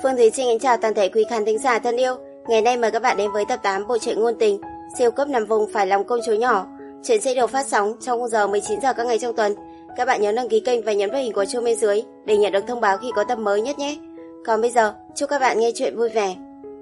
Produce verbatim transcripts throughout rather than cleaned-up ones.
Phương Thúy Trinh kính chào toàn thể quý khán thính giả thân yêu. Ngày nay mời các bạn đến với tập tám bộ truyện ngôn tình siêu cấp nằm vùng phải lòng công chúa nhỏ. Chuyện sẽ được phát sóng trong khung giờ mười chín giờ các ngày trong tuần. Các bạn nhớ đăng ký kênh và nhấn vào hình của chuông bên dưới để nhận được thông báo khi có tập mới nhất nhé. Còn bây giờ, chúc các bạn nghe chuyện vui vẻ.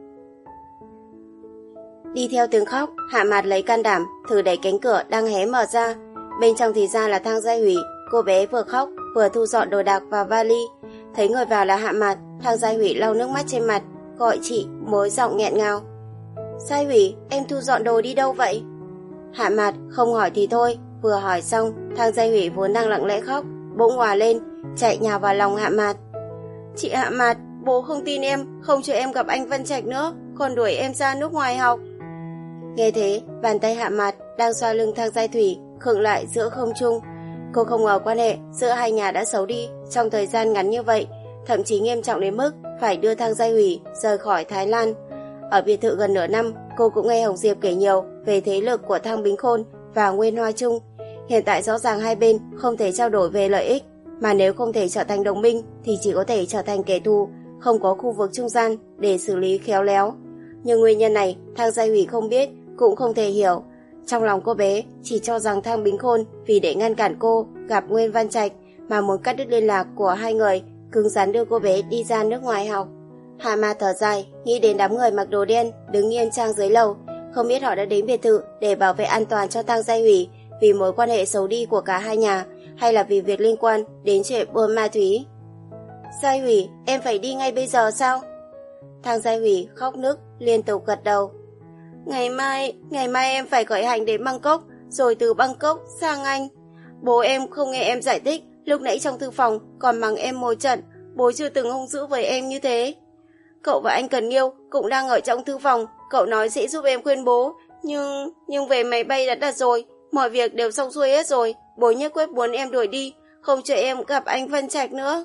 Đi theo tiếng khóc, Hạ Mạt lấy can đảm thử đẩy cánh cửa đang hé mở ra. Bên trong thì ra là Thang Giai Hủy. Cô bé vừa khóc vừa thu dọn đồ đạc vào vali. Thấy người vào là Hạ Mạt, Thang Giai Hủy lau nước mắt trên mặt, gọi chị mới giọng nghẹn ngào. Giai Hủy, em thu dọn đồ đi đâu vậy? Hạ Mạt không hỏi thì thôi, vừa hỏi xong, Thang Giai Hủy vốn đang lặng lẽ khóc, bỗng òa lên, chạy nhào vào lòng Hạ Mạt. Chị Hạ Mạt, bố không tin em, không cho em gặp anh Văn Trạch nữa, còn đuổi em ra nước ngoài học. Nghe thế, bàn tay Hạ Mạt đang xoa lưng Thang Giai Thủy khựng lại giữa không trung. Cô không ngờ quan hệ giữa hai nhà đã xấu đi trong thời gian ngắn như vậy, thậm chí nghiêm trọng đến mức phải đưa Thang Giai Hủy rời khỏi Thái Lan. Ở biệt thự gần nửa năm, cô cũng nghe Hồng Diệp kể nhiều về thế lực của Thang Bính Khôn và Nguyên Hoa Trung. Hiện tại rõ ràng hai bên không thể trao đổi về lợi ích, mà nếu không thể trở thành đồng minh thì chỉ có thể trở thành kẻ thù, không có khu vực trung gian để xử lý khéo léo. Nhưng nguyên nhân này Thang Giai Hủy không biết, cũng không thể hiểu. Trong lòng cô bé chỉ cho rằng Thang Bính Khôn vì để ngăn cản cô gặp Nguyên Văn Trạch mà muốn cắt đứt liên lạc của hai người, cứng rắn đưa cô bé đi ra nước ngoài học. Hạ Mạt thở dài, nghĩ đến đám người mặc đồ đen đứng yên trang dưới lầu, không biết họ đã đến biệt thự để bảo vệ an toàn cho Thang Giai Hủy vì mối quan hệ xấu đi của cả hai nhà, hay là vì việc liên quan đến chuyện buôn ma túy. Giai Hủy, em phải đi ngay bây giờ sao? Thang Giai Hủy khóc nức liên tục gật đầu. Ngày mai, ngày mai em phải khởi hành đến Bangkok, rồi từ Bangkok sang Anh. Bố em không nghe em giải thích, lúc nãy trong thư phòng còn mắng em một trận, bố chưa từng hung dữ với em như thế. Cậu và anh Cần Nghiêu cũng đang ở trong thư phòng, cậu nói sẽ giúp em khuyên bố, nhưng nhưng về máy bay đã đặt rồi, mọi việc đều xong xuôi hết rồi, bố nhất quyết muốn em đuổi đi, không cho em gặp anh Văn Trạch nữa.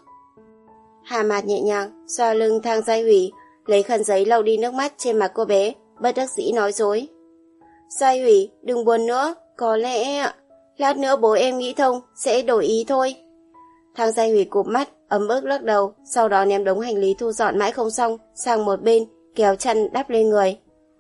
Hạ Mạt nhẹ nhàng xoa lưng Thang Giai Hủy, lấy khăn giấy lau đi nước mắt trên mặt cô bé, bất đắc dĩ nói dối. Giai Hủy, đừng buồn nữa, có lẽ lát nữa bố em nghĩ thông sẽ đổi ý thôi. Thang Giai Hủy cụp mắt, ấm ức lắc đầu, sau đó ném đống hành lý thu dọn mãi không xong sang một bên, kéo chăn đắp lên người.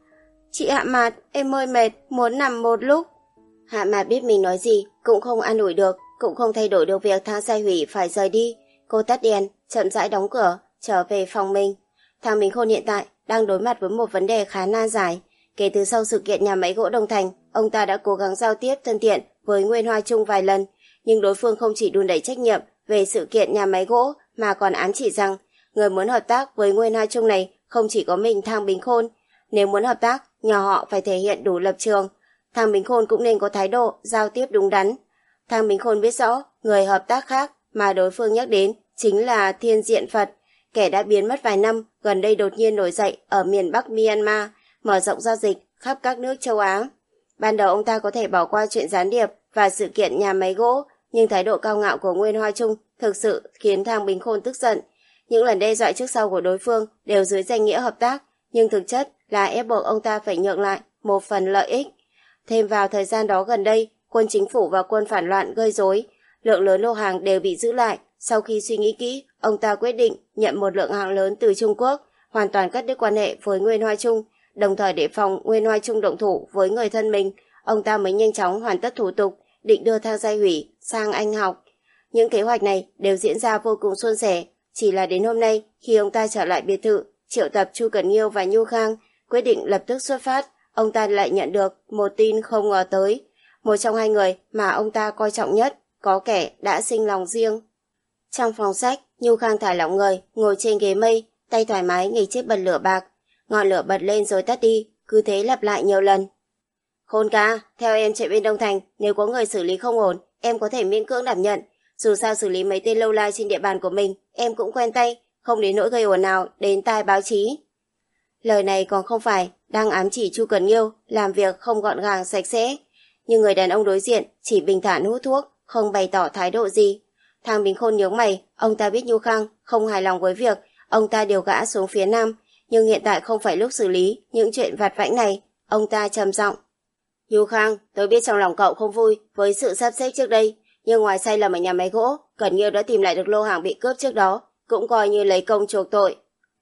Chị Hạ Mạt, em hơi mệt, muốn nằm một lúc. Hạ Mạt biết mình nói gì cũng không an ủi được, cũng không thay đổi được việc Thang Giai Hủy phải rời đi. Cô tắt đèn, chậm rãi đóng cửa, trở về phòng mình. Thang Bính Khôn hiện tại đang đối mặt với một vấn đề khá nan giải. Kể từ sau sự kiện nhà máy gỗ Đông Thành, ông ta đã cố gắng giao tiếp thân thiện với Nguyên Hoa Trung vài lần, nhưng đối phương không chỉ đùn đẩy trách nhiệm về sự kiện nhà máy gỗ mà còn ám chỉ rằng người muốn hợp tác với Nguyên Hoa Trung này không chỉ có mình Thang Bính Khôn. Nếu muốn hợp tác, nhà họ phải thể hiện đủ lập trường. Thang Bính Khôn cũng nên có thái độ giao tiếp đúng đắn. Thang Bính Khôn biết rõ người hợp tác khác mà đối phương nhắc đến chính là Thiên Diện Phật, kẻ đã biến mất vài năm, gần đây đột nhiên nổi dậy ở miền Bắc Myanmar, mở rộng giao dịch khắp các nước châu Á. Ban đầu ông ta có thể bỏ qua chuyện gián điệp và sự kiện nhà máy gỗ, nhưng thái độ cao ngạo của Nguyên Hoa Trung thực sự khiến Thang Bính Khôn tức giận. Những lần đe dọa trước sau của đối phương đều dưới danh nghĩa hợp tác, nhưng thực chất là ép buộc ông ta phải nhượng lại một phần lợi ích. Thêm vào thời gian đó gần đây, quân chính phủ và quân phản loạn gây rối, lượng lớn lô hàng đều bị giữ lại. Sau khi suy nghĩ kỹ, ông ta quyết định nhận một lượng hàng lớn từ Trung Quốc, hoàn toàn cắt đứt quan hệ với Nguyên Hoa Trung, đồng thời để phòng Nguyên Hoa Trung động thủ với người thân mình, ông ta mới nhanh chóng hoàn tất thủ tục, định đưa Thang Giai Hủy sang Anh học. Những kế hoạch này đều diễn ra vô cùng suôn sẻ, chỉ là đến hôm nay khi ông ta trở lại biệt thự, triệu tập Chu Cẩn Nghiêu và Nhu Khang, quyết định lập tức xuất phát, ông ta lại nhận được một tin không ngờ tới. Một trong hai người mà ông ta coi trọng nhất, có kẻ đã sinh lòng riêng. Trong phòng sách, Nhu Khang thả lỏng người, ngồi trên ghế mây, tay thoải mái nghịch chiếc bật lửa bạc. Ngọn lửa bật lên rồi tắt đi, cứ thế lặp lại nhiều lần. Khôn ca, theo em chạy bên Đông Thành, nếu có người xử lý không ổn, em có thể miễn cưỡng đảm nhận. Dù sao xử lý mấy tên lâu lai trên địa bàn của mình, em cũng quen tay, không đến nỗi gây ồn nào đến tai báo chí. Lời này còn không phải đang ám chỉ Chu Cẩn Nghiêu làm việc không gọn gàng sạch sẽ, nhưng người đàn ông đối diện chỉ bình thản hút thuốc, không bày tỏ thái độ gì. Thang Bính Khôn nhướng mày, ông ta biết Nhu Khang không hài lòng với việc ông ta điều gã xuống phía Nam, nhưng hiện tại không phải lúc xử lý những chuyện vặt vãnh này. Ông ta trầm giọng. Nhu Khang, tôi biết trong lòng cậu không vui với sự sắp xếp trước đây, nhưng ngoài sai lầm ở nhà máy gỗ, Cẩn Nghiêu đã tìm lại được lô hàng bị cướp trước đó, cũng coi như lấy công chuộc tội.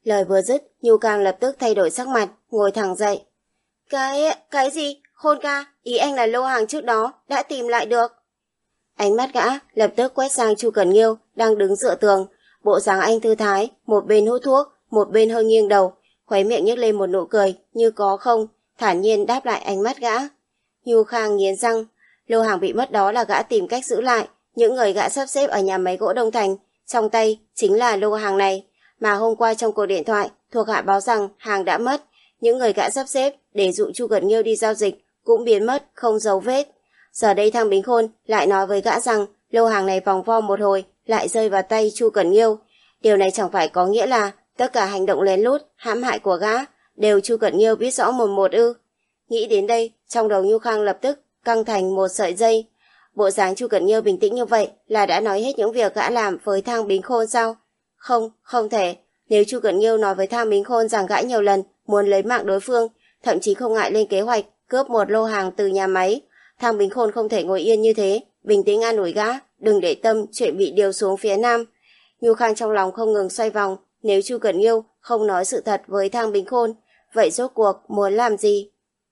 Lời vừa dứt, Nhu Khang lập tức thay đổi sắc mặt, ngồi thẳng dậy. Cái, cái gì? Khôn ca, ý anh là lô hàng trước đó, đã tìm lại được. Ánh mắt gã lập tức quét sang Chu Cẩn Nghiêu đang đứng dựa tường, bộ dáng anh thư thái, một bên hút thuốc, một bên hơi nghiêng đầu, khóe miệng nhếch lên một nụ cười như có không, thản nhiên đáp lại ánh mắt gã. Nhu Khang nghiến răng, lô hàng bị mất đó là gã tìm cách giữ lại, những người gã sắp xếp ở nhà máy gỗ Đông Thành, trong tay chính là lô hàng này, mà hôm qua trong cuộc điện thoại, thuộc hạ báo rằng hàng đã mất, những người gã sắp xếp để dụ Chu Cẩn Nghiêu đi giao dịch cũng biến mất không dấu vết. Giờ đây Thang Bính Khôn lại nói với gã rằng lô hàng này vòng vo một hồi lại rơi vào tay Chu Cẩn Nghiêu. Điều này chẳng phải có nghĩa là tất cả hành động lén lút, hãm hại của gã đều Chu Cẩn Nghiêu biết rõ một một ư? Nghĩ đến đây, trong đầu Nhu Khang lập tức căng thành một sợi dây. Bộ dáng Chu Cẩn Nghiêu bình tĩnh như vậy là đã nói hết những việc gã làm với Thang Bính Khôn sao? Không, không thể. Nếu Chu Cẩn Nghiêu nói với Thang Bính Khôn rằng gã nhiều lần muốn lấy mạng đối phương, thậm chí không ngại lên kế hoạch cướp một lô hàng từ nhà máy, Thang Bính Khôn không thể ngồi yên như thế, bình tĩnh an ủi gã, đừng để tâm chuyện bị điều xuống phía Nam. Nhu Khang trong lòng không ngừng xoay vòng, nếu Chu Cẩn Nghiêu không nói sự thật với Thang Bính Khôn, vậy rốt cuộc muốn làm gì?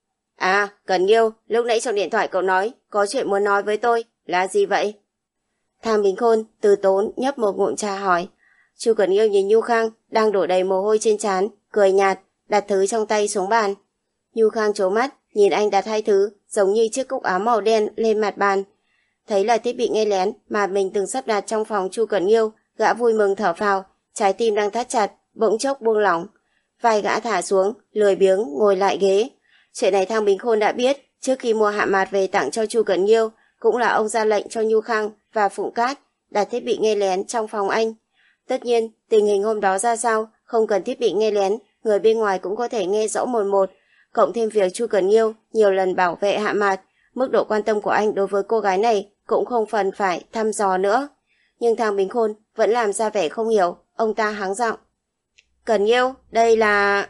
À, Cẩn Nghiêu, lúc nãy trong điện thoại cậu nói có chuyện muốn nói với tôi, là gì vậy? Thang Bính Khôn từ tốn nhấp một ngụm trà hỏi. Chu Cẩn Nghiêu nhìn Nhu Khang đang đổ đầy mồ hôi trên trán, cười nhạt, đặt thứ trong tay xuống bàn. Nhu Khang trố mắt, nhìn anh đặt hai thứ giống như chiếc cúc áo màu đen lên mặt bàn. Thấy là thiết bị nghe lén mà mình từng sắp đặt trong phòng Chu Cẩn Nghiêu, gã vui mừng thở phào, trái tim đang thắt chặt, bỗng chốc buông lỏng. Vai gã thả xuống, lười biếng ngồi lại ghế. Chuyện này Thang Bính Khôn đã biết, trước khi mua hạ mạt về tặng cho Chu Cẩn Nghiêu, cũng là ông ra lệnh cho Nhu Khang và Phụng Cát đặt thiết bị nghe lén trong phòng anh. Tất nhiên, tình hình hôm đó ra sao, không cần thiết bị nghe lén, người bên ngoài cũng có thể nghe rõ một một. Cộng thêm việc Chu Cẩn Nghiêu nhiều lần bảo vệ hạ mạt, mức độ quan tâm của anh đối với cô gái này cũng không phần phải thăm dò nữa. Nhưng Thang Bính Khôn vẫn làm ra vẻ không hiểu, ông ta hắng giọng. Cẩn Nghiêu, đây là...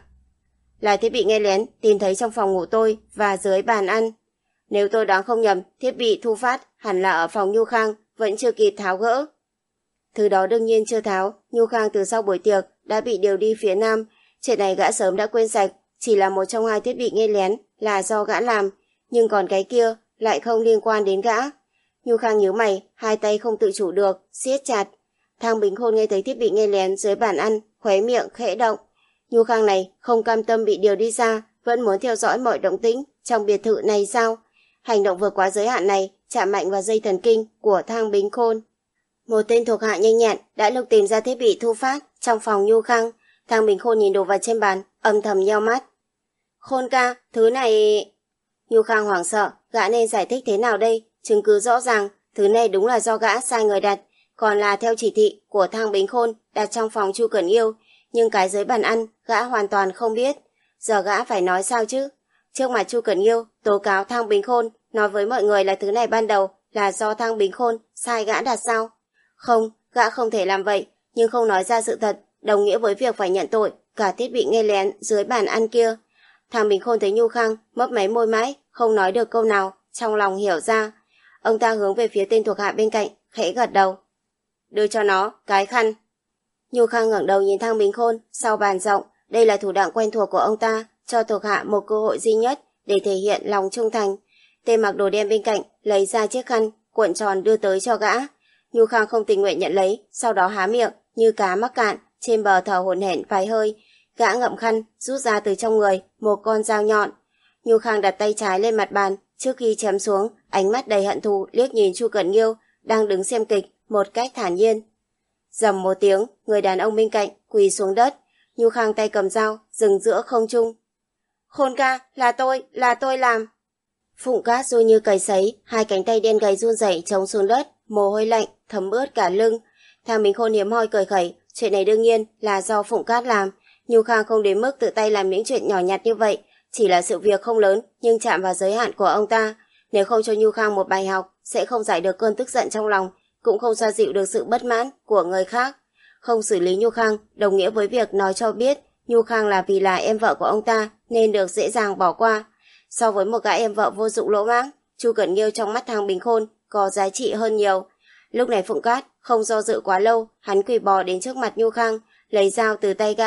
là thiết bị nghe lén tìm thấy trong phòng ngủ tôi và dưới bàn ăn. Nếu tôi đoán không nhầm, thiết bị thu phát hẳn là ở phòng Nhu Khang, vẫn chưa kịp tháo gỡ. Thứ đó đương nhiên chưa tháo, Nhu Khang từ sau buổi tiệc đã bị điều đi phía Nam, chuyện này gã sớm đã quên sạch, chỉ là một trong hai thiết bị nghe lén là do gã làm, nhưng còn cái kia lại không liên quan đến gã. Nhu Khang nhíu mày, hai tay không tự chủ được, siết chặt. Thang Bính Khôn nghe thấy thiết bị nghe lén dưới bàn ăn, khóe miệng khẽ động. Nhu Khang này không cam tâm bị điều đi ra, vẫn muốn theo dõi mọi động tĩnh trong biệt thự này sao? Hành động vượt quá giới hạn này chạm mạnh vào dây thần kinh của Thang Bính Khôn. Một tên thuộc hạ nhanh nhẹn đã lục tìm ra thiết bị thu phát trong phòng Nhu Khang. Thang Bính Khôn nhìn đồ vật trên bàn, âm thầm nheo mắt. Khôn ca, thứ này... Nhu Khang hoảng sợ, gã nên giải thích thế nào đây? Chứng cứ rõ ràng, thứ này đúng là do gã sai người đặt, còn là theo chỉ thị của Thang Bính Khôn đặt trong phòng Chu Cẩn Nghiêu, nhưng cái dưới bàn ăn gã hoàn toàn không biết. Giờ gã phải nói sao chứ? Trước mặt Chu Cẩn Nghiêu tố cáo Thang Bính Khôn, nói với mọi người là thứ này ban đầu là do Thang Bính Khôn sai gã đặt sao? Không, gã không thể làm vậy, nhưng không nói ra sự thật đồng nghĩa với việc phải nhận tội cả thiết bị nghe lén dưới bàn ăn kia. Thang Bính Khôn thấy Nhu Khang mấp máy môi mãi, không nói được câu nào, trong lòng hiểu ra. Ông ta hướng về phía tên thuộc hạ bên cạnh, khẽ gật đầu. Đưa cho nó cái khăn. Nhu Khang ngẩng đầu nhìn Thang Bính Khôn, sau bàn rộng, đây là thủ đoạn quen thuộc của ông ta, cho thuộc hạ một cơ hội duy nhất để thể hiện lòng trung thành. Tên mặc đồ đen bên cạnh lấy ra chiếc khăn, cuộn tròn đưa tới cho gã. Nhu Khang không tình nguyện nhận lấy, sau đó há miệng như cá mắc cạn, trên bờ thở hổn hển vài hơi. Gã ngậm khăn, rút ra từ trong người một con dao nhọn. Nhu Khang đặt tay trái lên mặt bàn, trước khi chém xuống, ánh mắt đầy hận thù liếc nhìn Chu Cẩn Nghiêu đang đứng xem kịch một cách thản nhiên. Rầm một tiếng, người đàn ông bên cạnh quỳ xuống đất. Nhu Khang tay cầm dao dừng giữa không trung. Khôn ca, là tôi, là tôi làm. Phụng Cát run như cầy sấy, hai cánh tay đen gầy run rẩy chống xuống đất, mồ hôi lạnh thấm ướt cả lưng. Thang Bính Khôn hiếm hoi cười khẩy, chuyện này đương nhiên là do Phụng Cát làm. Nhu Khang không đến mức tự tay làm những chuyện nhỏ nhặt như vậy, chỉ là sự việc không lớn nhưng chạm vào giới hạn của ông ta. Nếu không cho Nhu Khang một bài học, sẽ không giải được cơn tức giận trong lòng, cũng không xoa dịu được sự bất mãn của người khác. Không xử lý Nhu Khang đồng nghĩa với việc nói cho biết Nhu Khang là vì là em vợ của ông ta nên được dễ dàng bỏ qua. So với một gã em vợ vô dụng lỗ mãng, Chu Cẩn Nghiêu trong mắt Thang Bính Khôn có giá trị hơn nhiều. Lúc này Phụng Cát không do dự quá lâu, hắn quỳ bò đến trước mặt Nhu Khang, lấy dao từ tay gã,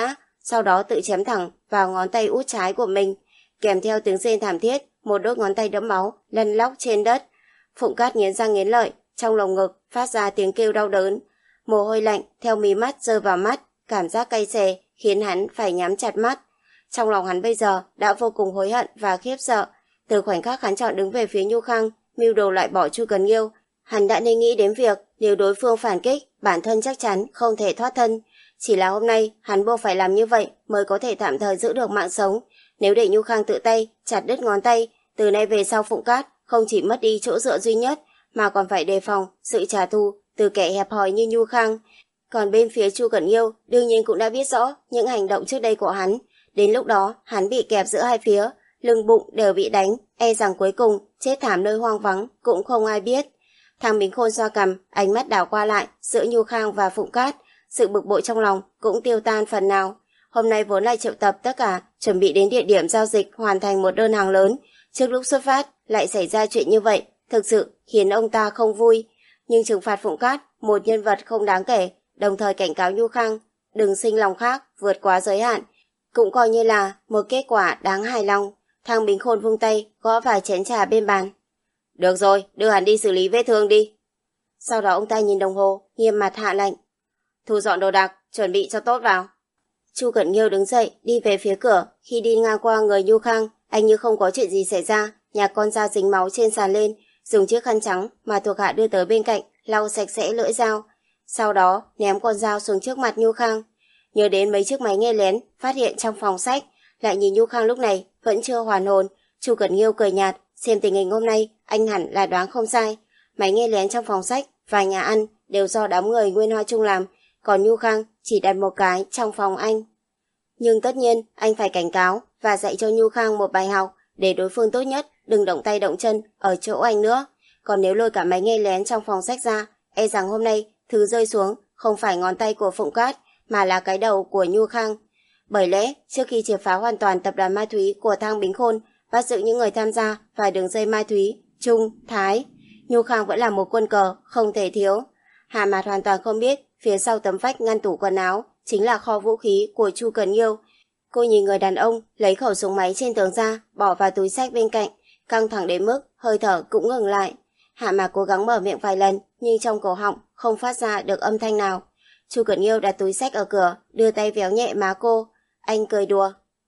sau đó tự chém thẳng vào ngón tay út trái của mình, kèm theo tiếng rên thảm thiết, một đốt ngón tay đẫm máu lăn lóc trên đất. Phụng Cát nghiến răng nghiến lợi, trong lồng ngực phát ra tiếng kêu đau đớn. Mồ hôi lạnh theo mí mắt rơi vào mắt, cảm giác cay xè khiến hắn phải nhắm chặt mắt. Trong lòng hắn bây giờ đã vô cùng hối hận và khiếp sợ. Từ khoảnh khắc hắn chọn đứng về phía Nhu Khang, mưu đồ loại bỏ Chu Cần Nghiêu, hắn đã nên nghĩ đến việc nếu đối phương phản kích, bản thân chắc chắn không thể thoát thân. Chỉ là hôm nay hắn buộc phải làm như vậy mới có thể tạm thời giữ được mạng sống. Nếu để Nhu Khang tự tay chặt đứt ngón tay, từ nay về sau Phụng Cát không chỉ mất đi chỗ dựa duy nhất mà còn phải đề phòng sự trả thù từ kẻ hẹp hòi như Nhu Khang. Còn bên phía Chu Cẩn Nghiêu đương nhiên cũng đã biết rõ những hành động trước đây của hắn. Đến lúc đó hắn bị kẹp giữa hai phía, lưng bụng đều bị đánh, e rằng cuối cùng chết thảm nơi hoang vắng cũng không ai biết. Thang Bính Khôn xoa cằm, ánh mắt đảo qua lại giữa Nhu Khang và Phụng Cát, sự bực bội trong lòng cũng tiêu tan phần nào. Hôm nay vốn là triệu tập tất cả chuẩn bị đến địa điểm giao dịch hoàn thành một đơn hàng lớn, trước lúc xuất phát lại xảy ra chuyện như vậy, thực sự khiến ông ta không vui. Nhưng trừng phạt Phụng Cát, một nhân vật không đáng kể, đồng thời cảnh cáo Nhu Khang đừng sinh lòng khác vượt quá giới hạn, cũng coi như là một kết quả đáng hài lòng. Thang Bính Khôn vung tay gõ vài chén trà bên bàn. Được rồi, đưa hắn đi xử lý vết thương đi. Sau đó ông ta nhìn đồng hồ, nghiêm mặt hạ lệnh. Thu dọn đồ đạc, chuẩn bị cho tốt vào. Chu Cẩn Nghiêu đứng dậy đi về phía cửa. Khi đi ngang qua người Nhu Khang, anh như không có chuyện gì xảy ra, nhặt con dao dính máu trên sàn lên, dùng chiếc khăn trắng mà thuộc hạ đưa tới bên cạnh lau sạch sẽ lưỡi dao, sau đó ném con dao xuống trước mặt Nhu Khang. Nhớ đến mấy chiếc máy nghe lén phát hiện trong phòng sách, lại nhìn Nhu Khang lúc này vẫn chưa hoàn hồn, Chu Cẩn Nghiêu cười nhạt, xem tình hình hôm nay anh hẳn là đoán không sai. Máy nghe lén trong phòng sách và nhà ăn đều do đám người Nguyên Hoa Trung làm, còn Nhu Khang chỉ đặt một cái trong phòng anh. Nhưng tất nhiên anh phải cảnh cáo và dạy cho Nhu Khang một bài học, để đối phương tốt nhất đừng động tay động chân ở chỗ anh nữa. Còn nếu lôi cả máy nghe lén trong phòng sách ra, e rằng hôm nay thứ rơi xuống không phải ngón tay của Phụng Cát mà là cái đầu của Nhu Khang. Bởi lẽ trước khi triệt phá hoàn toàn tập đoàn ma túy của Thang Bính Khôn, bắt giữ những người tham gia vào đường dây ma túy Trung, Thái, Nhu Khang vẫn là một quân cờ không thể thiếu. Hạ Mạt hoàn toàn không biết phía sau tấm vách ngăn tủ quần áo chính là kho vũ khí của Chu Cần Nghiêu. Cô nhìn người đàn ông lấy khẩu súng máy trên tường ra, bỏ vào túi xách bên cạnh, căng thẳng đến mức hơi thở cũng ngừng lại. Hạ Mạt cố gắng mở miệng vài lần, nhưng trong cổ họng không phát ra được âm thanh nào. Chu Cẩn Nghiêu đặt túi xách ở cửa, đưa tay véo nhẹ má cô. Anh cười đùa.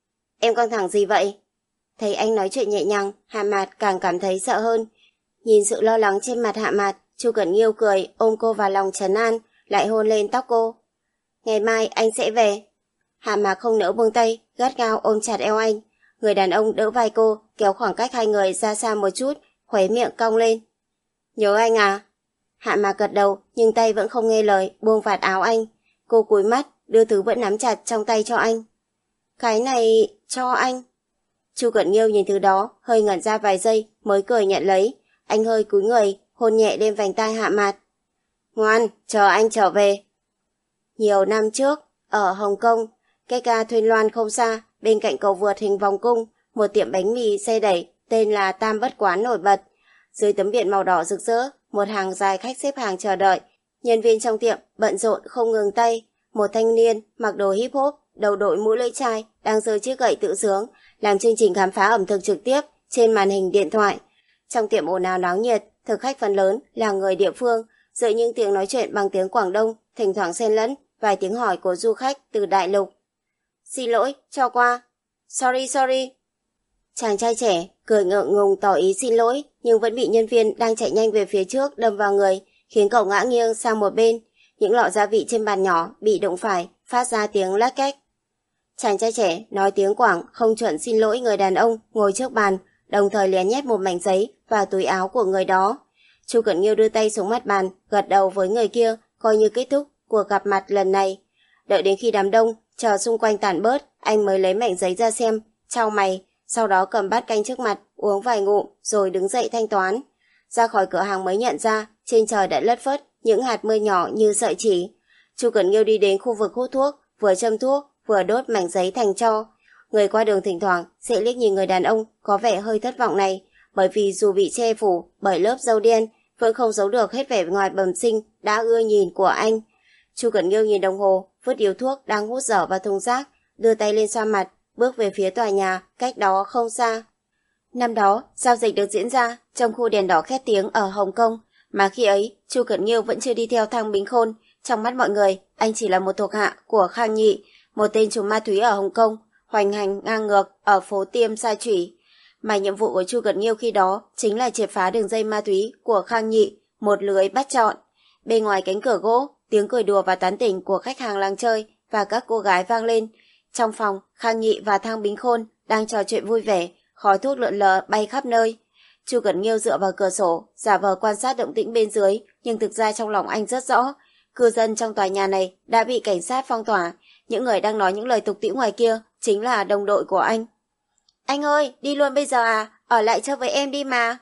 Em căng thẳng gì vậy? Thấy anh nói chuyện nhẹ nhàng, Hạ Mạt càng cảm thấy sợ hơn. Nhìn sự lo lắng trên mặt Hạ Mạt, Chu Cẩn Nghiêu cười ôm cô vào lòng trấn an, lại hôn lên tóc cô. Ngày mai anh sẽ về. Hạ Mạt không nỡ buông tay, gắt gao ôm chặt eo anh. Người đàn ông đỡ vai cô, kéo khoảng cách hai người ra xa một chút, khóe miệng cong lên. Nhớ anh à? Hạ Mạt gật đầu, nhưng tay vẫn không nghe lời, buông vạt áo anh. Cô cúi mắt, đưa thứ vẫn nắm chặt trong tay cho anh. Cái này cho anh. Chu Cẩn Nghiêu nhìn thứ đó, hơi ngẩn ra vài giây mới cười nhận lấy. Anh hơi cúi người, hôn nhẹ lên vành tai Hạ Mạt. Ngoan, chờ anh trở về. Nhiều năm trước, ở Hồng Kông, cách ga Thuyền Loan không xa, bên cạnh cầu vượt hình vòng cung, một tiệm bánh mì xe đẩy tên là Tam Bất Quán nổi bật. Dưới tấm biển màu đỏ rực rỡ, một hàng dài khách xếp hàng chờ đợi. Nhân viên trong tiệm bận rộn không ngừng tay. Một thanh niên mặc đồ hip hop, đầu đội mũ lưỡi chai, đang giơ chiếc gậy tự sướng, làm chương trình khám phá ẩm thực trực tiếp trên màn hình điện thoại. Trong tiệm ồn ào náo nhiệt, thực khách phần lớn là người địa phương, giữa những tiếng nói chuyện bằng tiếng Quảng Đông, thỉnh thoảng xen lẫn vài tiếng hỏi của du khách từ đại lục. Xin lỗi, cho qua. Sorry, sorry. Chàng trai trẻ cười ngượng ngùng tỏ ý xin lỗi, nhưng vẫn bị nhân viên đang chạy nhanh về phía trước đâm vào người, khiến cậu ngã nghiêng sang một bên. Những lọ gia vị trên bàn nhỏ bị đụng phải, phát ra tiếng lách cách. Chàng trai trẻ nói tiếng Quảng không chuẩn xin lỗi người đàn ông ngồi trước bàn, đồng thời lén nhét một mảnh giấy vào túi áo của người đó. Chu Cẩn Nghiêu đưa tay xuống mặt bàn, gật đầu với người kia, coi như kết thúc cuộc gặp mặt lần này. Đợi đến khi đám đông chờ xung quanh tản bớt, anh mới lấy mảnh giấy ra xem, chau mày, sau đó cầm bát canh trước mặt, uống vài ngụm, rồi đứng dậy thanh toán. Ra khỏi cửa hàng mới nhận ra, trên trời đã lất phất những hạt mưa nhỏ như sợi chỉ. Chu Cẩn Nghiêu đi đến khu vực hút thuốc, vừa châm thuốc, vừa đốt mảnh giấy thành tro. Người qua đường thỉnh thoảng sẽ liếc nhìn người đàn ông có vẻ hơi thất vọng này, bởi vì dù bị che phủ bởi lớp râu đen, vẫn không giấu được hết vẻ ngoài bẩm sinh đã ưa nhìn của anh. Chu Cẩn Nghiêu nhìn đồng hồ, vứt điếu thuốc đang hút dở vào thùng rác, đưa tay lên xoa mặt, bước về phía tòa nhà, cách đó không xa. Năm đó, giao dịch được diễn ra trong khu đèn đỏ khét tiếng ở Hồng Kông, mà khi ấy, Chu Cẩn Nghiêu vẫn chưa đi theo Thang Bính Khôn. Trong mắt mọi người, anh chỉ là một thuộc hạ của Khang Nhị, một tên trùm ma túy ở Hồng Kông, hoành hành ngang ngược ở phố Tiêm Sa Chủy. Mà nhiệm vụ của Chu Cẩn Nghiêu khi đó chính là triệt phá đường dây ma túy của Khang Nhị, một lưới bắt trọn. Bên ngoài cánh cửa gỗ, tiếng cười đùa và tán tỉnh của khách hàng làng chơi và các cô gái vang lên. Trong phòng, Khang Nhị và Thang Bính Khôn đang trò chuyện vui vẻ, khói thuốc lượn lờ bay khắp nơi. Chu Cẩn Nghiêu dựa vào cửa sổ, giả vờ quan sát động tĩnh bên dưới, nhưng thực ra trong lòng anh rất rõ, cư dân trong tòa nhà này đã bị cảnh sát phong tỏa, những người đang nói những lời tục tĩu ngoài kia chính là đồng đội của anh. Anh ơi, đi luôn bây giờ à? Ở lại chơi với em đi mà.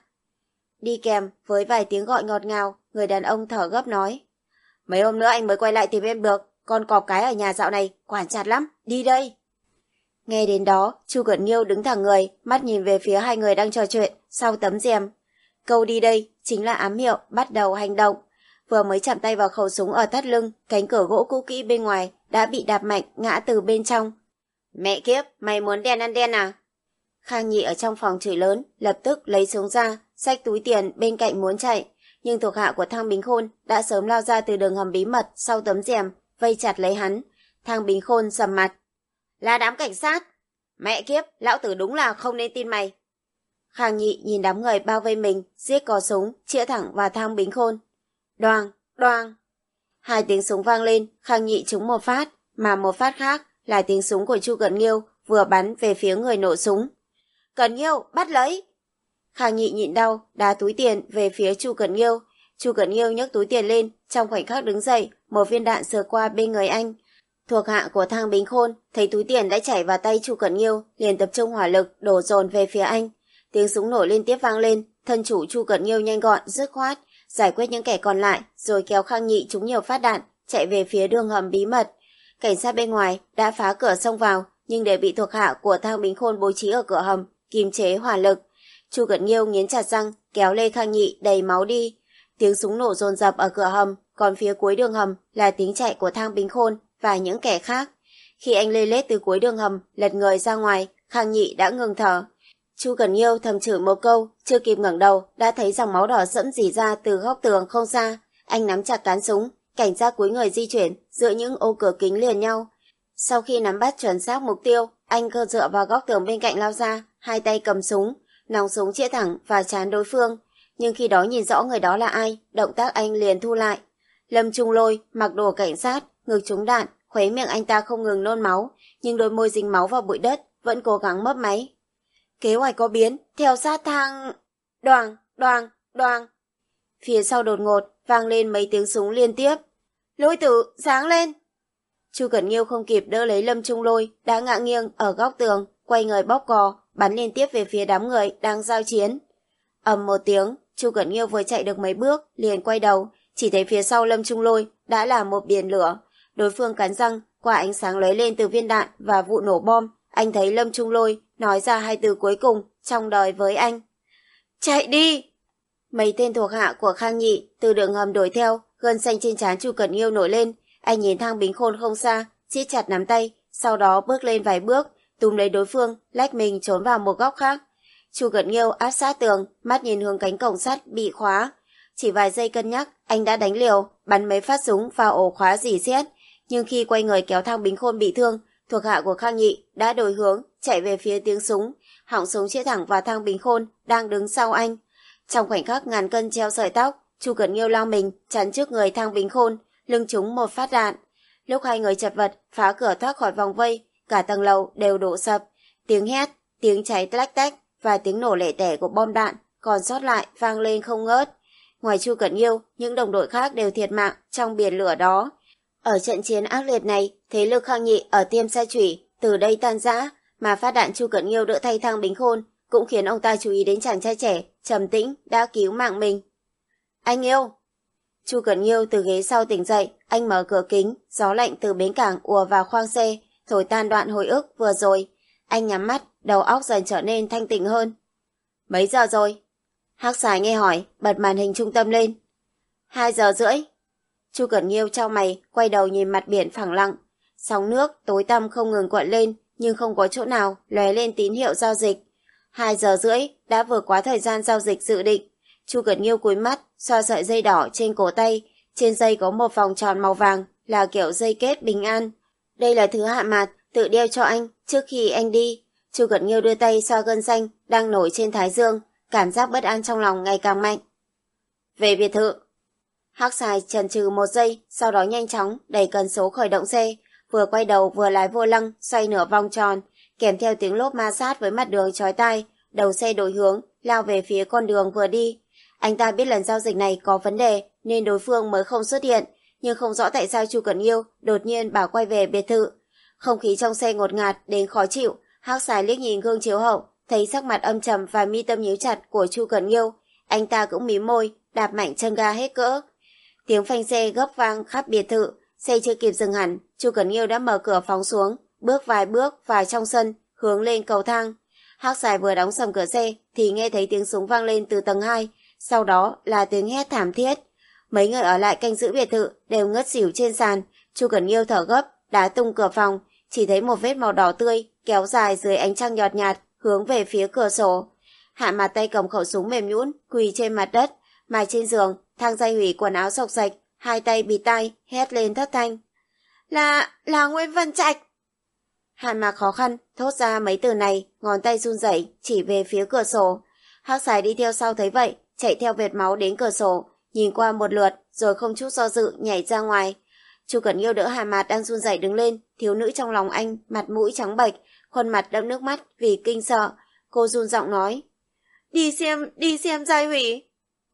Đi kèm với vài tiếng gọi ngọt ngào, người đàn ông thở gấp nói. Mấy hôm nữa anh mới quay lại tìm em được, con cọp cái ở nhà dạo này quản chặt lắm, đi đây. Nghe đến đó, Chu Cẩn Nghiêu đứng thẳng người, mắt nhìn về phía hai người đang trò chuyện sau tấm rèm. Câu đi đây chính là ám hiệu bắt đầu hành động. Vừa mới chạm tay vào khẩu súng ở thắt lưng, cánh cửa gỗ cũ kỹ bên ngoài đã bị đạp mạnh ngã từ bên trong. Mẹ kiếp, mày muốn đen ăn đen à? Khang Nhị ở trong phòng chửi lớn, lập tức lấy súng ra, xách túi tiền bên cạnh muốn chạy, nhưng thuộc hạ của Thang Bính Khôn đã sớm lao ra từ đường hầm bí mật sau tấm rèm, vây chặt lấy hắn. Thang Bính Khôn sầm mặt. Là đám cảnh sát. Mẹ kiếp, lão tử đúng là không nên tin mày. Khang Nhị nhìn đám người bao vây mình, giết cò súng, chĩa thẳng vào Thang Bính Khôn. Đoàng, đoàng. Hai tiếng súng vang lên, Khang Nhị trúng một phát, mà một phát khác là tiếng súng của Chu Cẩn Nghiêu vừa bắn về phía người nổ súng. Cẩn Nghiêu, bắt lấy. Khang Nhị nhịn đau, đá túi tiền về phía Chu Cẩn Nghiêu. Chu Cẩn Nghiêu nhấc túi tiền lên, trong khoảnh khắc đứng dậy, một viên đạn sượt qua bên người anh. Thuộc hạ của Thang Bính Khôn thấy túi tiền đã chảy vào tay Chu Cẩn Nghiêu, liền tập trung hỏa lực đổ dồn về phía anh. Tiếng súng nổ liên tiếp vang lên, thân chủ Chu Cẩn Nghiêu nhanh gọn, dứt khoát, giải quyết những kẻ còn lại, rồi kéo Khang Nhị trúng nhiều phát đạn, chạy về phía đường hầm bí mật. Cảnh sát bên ngoài đã phá cửa xông vào, nhưng để bị thuộc hạ của Thang Bính Khôn bố trí ở cửa hầm, kiềm chế hỏa lực. Chu Cẩn Nghiêu nghiến chặt răng, kéo lê Khang Nhị đầy máu đi. Tiếng súng nổ dồn dập ở cửa hầm, còn phía cuối đường hầm là tiếng chạy của Thang Bính Khôn và những kẻ khác. Khi anh lê lết từ cuối đường hầm lật người ra ngoài, Khang Nhị đã ngừng thở. Chu Cẩn Nghiêu thầm chửi một câu, chưa kịp ngẩng đầu đã thấy dòng máu đỏ sẫm rỉ ra từ góc tường không xa. Anh nắm chặt cán súng, cảnh giác cúi người di chuyển giữa những ô cửa kính liền nhau. Sau khi nắm bắt chuẩn xác mục tiêu, anh cơ dựa vào góc tường bên cạnh lao ra, hai tay cầm súng, nòng súng chĩa thẳng vào trán đối phương. Nhưng khi đó nhìn rõ người đó là ai, động tác anh liền thu lại. Lâm Trung Lôi mặc đồ cảnh sát, ngực trúng đạn, khóe miệng anh ta không ngừng nôn máu, nhưng đôi môi dính máu vào bụi đất vẫn cố gắng mấp máy. Kế hoạch có biến, theo sát Thang... Đoàng, đoàng, đoàng. Phía sau đột ngột vang lên mấy tiếng súng liên tiếp. Lôi Tử, sáng lên. Chu Cẩn Nghiêu không kịp đỡ lấy Lâm Trung Lôi, đã ngã nghiêng ở góc tường, quay người bóp cò, bắn liên tiếp về phía đám người đang giao chiến. Ầm một tiếng, Chu Cẩn Nghiêu vừa chạy được mấy bước, liền quay đầu, chỉ thấy phía sau Lâm Trung Lôi đã là một biển lửa. Đối phương cắn răng, qua ánh sáng lóe lên từ viên đạn và vụ nổ bom, anh thấy Lâm Trung Lôi nói ra hai từ cuối cùng trong đời với anh. Chạy đi! Mấy tên thuộc hạ của Khang Nhị từ đường hầm đuổi theo, gân xanh trên trán Chu Cẩn Nghiêu nổi lên. Anh nhìn Thang Bính Khôn không xa, siết chặt nắm tay, sau đó bước lên vài bước, túm lấy đối phương, lách mình trốn vào một góc khác. Chu Cẩn Nghiêu áp sát tường, mắt nhìn hướng cánh cổng sắt bị khóa. Chỉ vài giây cân nhắc, anh đã đánh liều, bắn mấy phát súng vào ổ khóa rỉ sét. Nhưng khi quay người kéo Thang Bính Khôn bị thương, thuộc hạ của Khang Nhị đã đổi hướng, chạy về phía tiếng súng, họng súng chĩa thẳng vào Thang Bính Khôn đang đứng sau anh. Trong khoảnh khắc ngàn cân treo sợi tóc, Chu Cẩn Nghiêu lao mình chắn trước người Thang Bính Khôn, lưng trúng một phát đạn. Lúc hai người chật vật phá cửa thoát khỏi vòng vây, cả tầng lầu đều đổ sập. Tiếng hét, tiếng cháy tách tách và tiếng nổ lẻ tẻ của bom đạn còn sót lại vang lên không ngớt. Ngoài Chu Cẩn Nghiêu, những đồng đội khác đều thiệt mạng trong biển lửa đó. Ở trận chiến ác liệt này, thế lực Khang Nhị ở Tiêm Sa Chủy từ đây tan rã, mà phát đạn Chu Cẩn Nghiêu đỡ thay Thang Bính Khôn cũng khiến ông ta chú ý đến chàng trai trẻ trầm tĩnh đã cứu mạng mình. Anh yêu! Chu Cẩn Nghiêu từ ghế sau tỉnh dậy, anh mở cửa kính, gió lạnh từ bến cảng ùa vào khoang xe, thổi tan đoạn hồi ức vừa rồi. Anh nhắm mắt, đầu óc dần trở nên thanh tỉnh hơn. Mấy giờ rồi? Hắc Xài nghe hỏi, bật màn hình trung tâm lên. Hai giờ rưỡi. Chu Cẩn Nghiêu chau mày, quay đầu nhìn mặt biển phẳng lặng. sóng nước tối tăm không ngừng cuộn lên, nhưng không có chỗ nào lóe lên tín hiệu giao dịch. Hai giờ rưỡi đã vượt quá thời gian giao dịch dự định. Chu Cẩn Nghiêu cúi mắt, xoa sợi dây đỏ trên cổ tay. Trên dây có một vòng tròn màu vàng, là kiểu dây kết bình an. Đây là thứ Hạ Mạt tự đeo cho anh trước khi anh đi. Chu Cẩn Nghiêu đưa tay xoa gân xanh đang nổi trên thái dương, cảm giác bất an trong lòng ngày càng mạnh. Về biệt thự. Hắc Xài chần chừ một giây, sau đó nhanh chóng đẩy cần số khởi động xe, vừa quay đầu vừa lái vô lăng xoay nửa vòng tròn, kèm theo tiếng lốp ma sát với mặt đường chói tai, đầu xe đổi hướng lao về phía con đường vừa đi. Anh ta biết lần giao dịch này có vấn đề nên đối phương mới không xuất hiện, nhưng không rõ tại sao Chu Cẩn Nghiêu đột nhiên bảo quay về biệt thự. Không khí trong xe ngột ngạt đến khó chịu. Hắc Xài liếc nhìn gương chiếu hậu, thấy sắc mặt âm trầm và mi tâm nhíu chặt của Chu Cẩn Nghiêu. Anh ta cũng mím môi, đạp mạnh chân ga hết cỡ. Tiếng phanh xe gấp vang khắp biệt thự. Xe chưa kịp dừng hẳn, Chu Cẩn Nghiêu đã mở cửa phóng xuống, bước vài bước vào trong sân, hướng lên cầu thang. Hắc Xài vừa đóng sầm cửa xe thì nghe thấy tiếng súng vang lên từ tầng hai, sau đó là tiếng hét thảm thiết. Mấy người ở lại canh giữ biệt thự đều ngất xỉu trên sàn. Chu Cẩn Nghiêu thở gấp, đá tung cửa phòng, chỉ thấy một vết màu đỏ tươi kéo dài dưới ánh trăng nhọt nhạt hướng về phía cửa sổ. Hạ Mạt tay cầm khẩu súng mềm nhũn quỳ trên mặt đất, mà trên giường Thang Giai Hủy quần áo xộc xạch, hai tay bịt tai, hét lên thất thanh. Là, là Nguyễn Văn Trạch. Hạ Mạt khó khăn thốt ra mấy từ này, ngón tay run rẩy chỉ về phía cửa sổ. Hắc Xài đi theo sau thấy vậy, chạy theo vệt máu đến cửa sổ, nhìn qua một lượt rồi không chút do dự nhảy ra ngoài. Chu Cẩn Nghiêu đỡ Hạ Mạt đang run rẩy đứng lên, thiếu nữ trong lòng anh mặt mũi trắng bệch, khuôn mặt đẫm nước mắt vì kinh sợ. Cô run giọng nói, đi xem, đi xem Giai Hủy.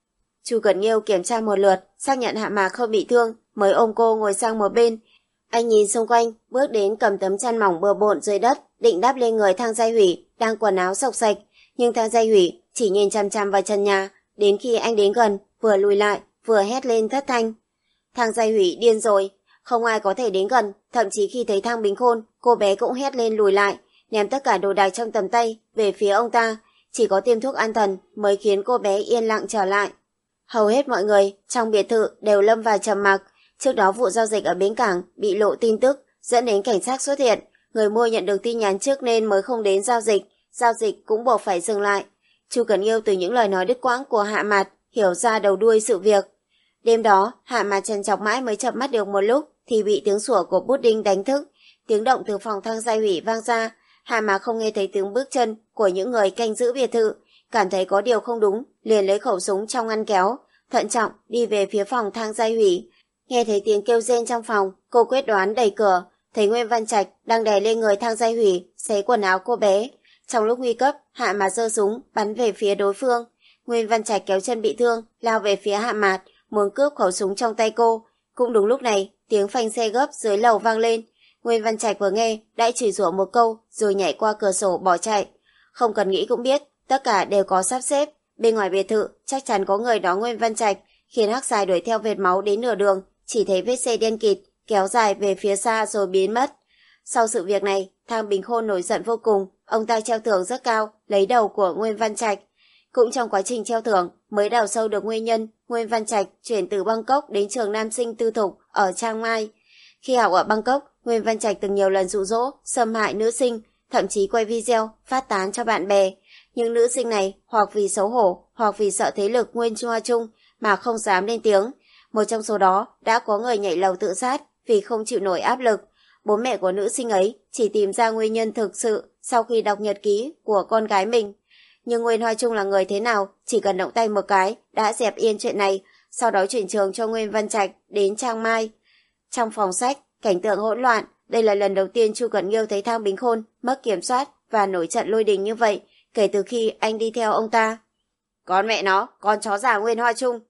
Chu Cẩn Nghiêu kiểm tra một lượt, xác nhận Hạ Mạt không bị thương, mới ôm cô ngồi sang một bên. Anh nhìn xung quanh, bước đến cầm tấm chăn mỏng bừa bộn dưới đất, định đắp lên người Thang Giai Hủy đang quần áo xộc xạch, nhưng Thang Giai Hủy chỉ nhìn chăm chăm vào trần nhà. Đến khi anh đến gần, vừa lùi lại, vừa hét lên thất thanh. Thang Giai Hủy điên rồi, không ai có thể đến gần, thậm chí khi thấy Thang Bính Khôn, cô bé cũng hét lên lùi lại, ném tất cả đồ đạc trong tầm tay về phía ông ta. Chỉ có tiêm thuốc an thần mới khiến cô bé yên lặng trở lại. Hầu hết mọi người trong biệt thự đều lâm vào trầm mặc. Trước đó vụ giao dịch ở bến cảng bị lộ tin tức, dẫn đến cảnh sát xuất hiện. Người mua nhận được tin nhắn trước nên mới không đến giao dịch, giao dịch cũng buộc phải dừng lại. Chu Cẩn Nghiêu từ những lời nói đứt quãng của Hạ Mạt hiểu ra đầu đuôi sự việc. Đêm đó, Hạ Mạt trằn trọc mãi mới chợp mắt được một lúc thì bị tiếng sủa của Pudding đánh thức. Tiếng động từ phòng Thang Giai Hủy vang ra. Hạ Mạt không nghe thấy tiếng bước chân của những người canh giữ biệt thự, cảm thấy có điều không đúng, liền lấy khẩu súng trong ngăn kéo, thận trọng đi về phía phòng Thang Giai Hủy. Nghe thấy tiếng kêu rên trong phòng, cô quyết đoán đẩy cửa, thấy Nguyên Văn Trạch đang đè lên người Thang Giai Hủy, xé quần áo cô bé. Trong lúc nguy cấp, Hạ Mạt giơ súng bắn về phía đối phương. Nguyên Văn Trạch kéo chân bị thương, lao về phía Hạ Mạt, muốn cướp khẩu súng trong tay cô. Cũng đúng lúc này, tiếng phanh xe gấp dưới lầu vang lên. Nguyên Văn Trạch vừa nghe đã chửi rủa một câu rồi nhảy qua cửa sổ bỏ chạy. Không cần nghĩ cũng biết, tất cả đều có sắp xếp. Bên ngoài biệt thự chắc chắn có người đó Nguyên Văn Trạch, khiến Hắc Xài đuổi theo vệt máu đến nửa đường, chỉ thấy vết xe đen kịt kéo dài về phía xa rồi biến mất. Sau sự việc này, Thang Bính Khôn nổi giận vô cùng, ông ta treo thưởng rất cao, lấy đầu của Nguyên Văn Trạch. Cũng trong quá trình treo thưởng, mới đào sâu được nguyên nhân Nguyên Văn Trạch chuyển từ Bangkok đến trường nam sinh tư thục ở Chiang Mai. Khi học ở Bangkok, Nguyên Văn Trạch từng nhiều lần dụ dỗ, xâm hại nữ sinh, thậm chí quay video phát tán cho bạn bè. Nhưng nữ sinh này hoặc vì xấu hổ, hoặc vì sợ thế lực Nguyên Hoa Trung mà không dám lên tiếng. Một trong số đó đã có người nhảy lầu tự sát vì không chịu nổi áp lực. Bố mẹ của nữ sinh ấy chỉ tìm ra nguyên nhân thực sự sau khi đọc nhật ký của con gái mình. Nhưng Nguyên Hoa Trung là người thế nào, chỉ cần động tay một cái đã dẹp yên chuyện này, sau đó chuyển trường cho Nguyên Văn Trạch đến Chiang Mai. Trong phòng sách, cảnh tượng hỗn loạn, đây là lần đầu tiên Chu Cẩn Nghiêu thấy Thang Bính Khôn mất kiểm soát và nổi trận lôi đình như vậy kể từ khi anh đi theo ông ta. Con mẹ nó, con chó già Nguyên Hoa Trung.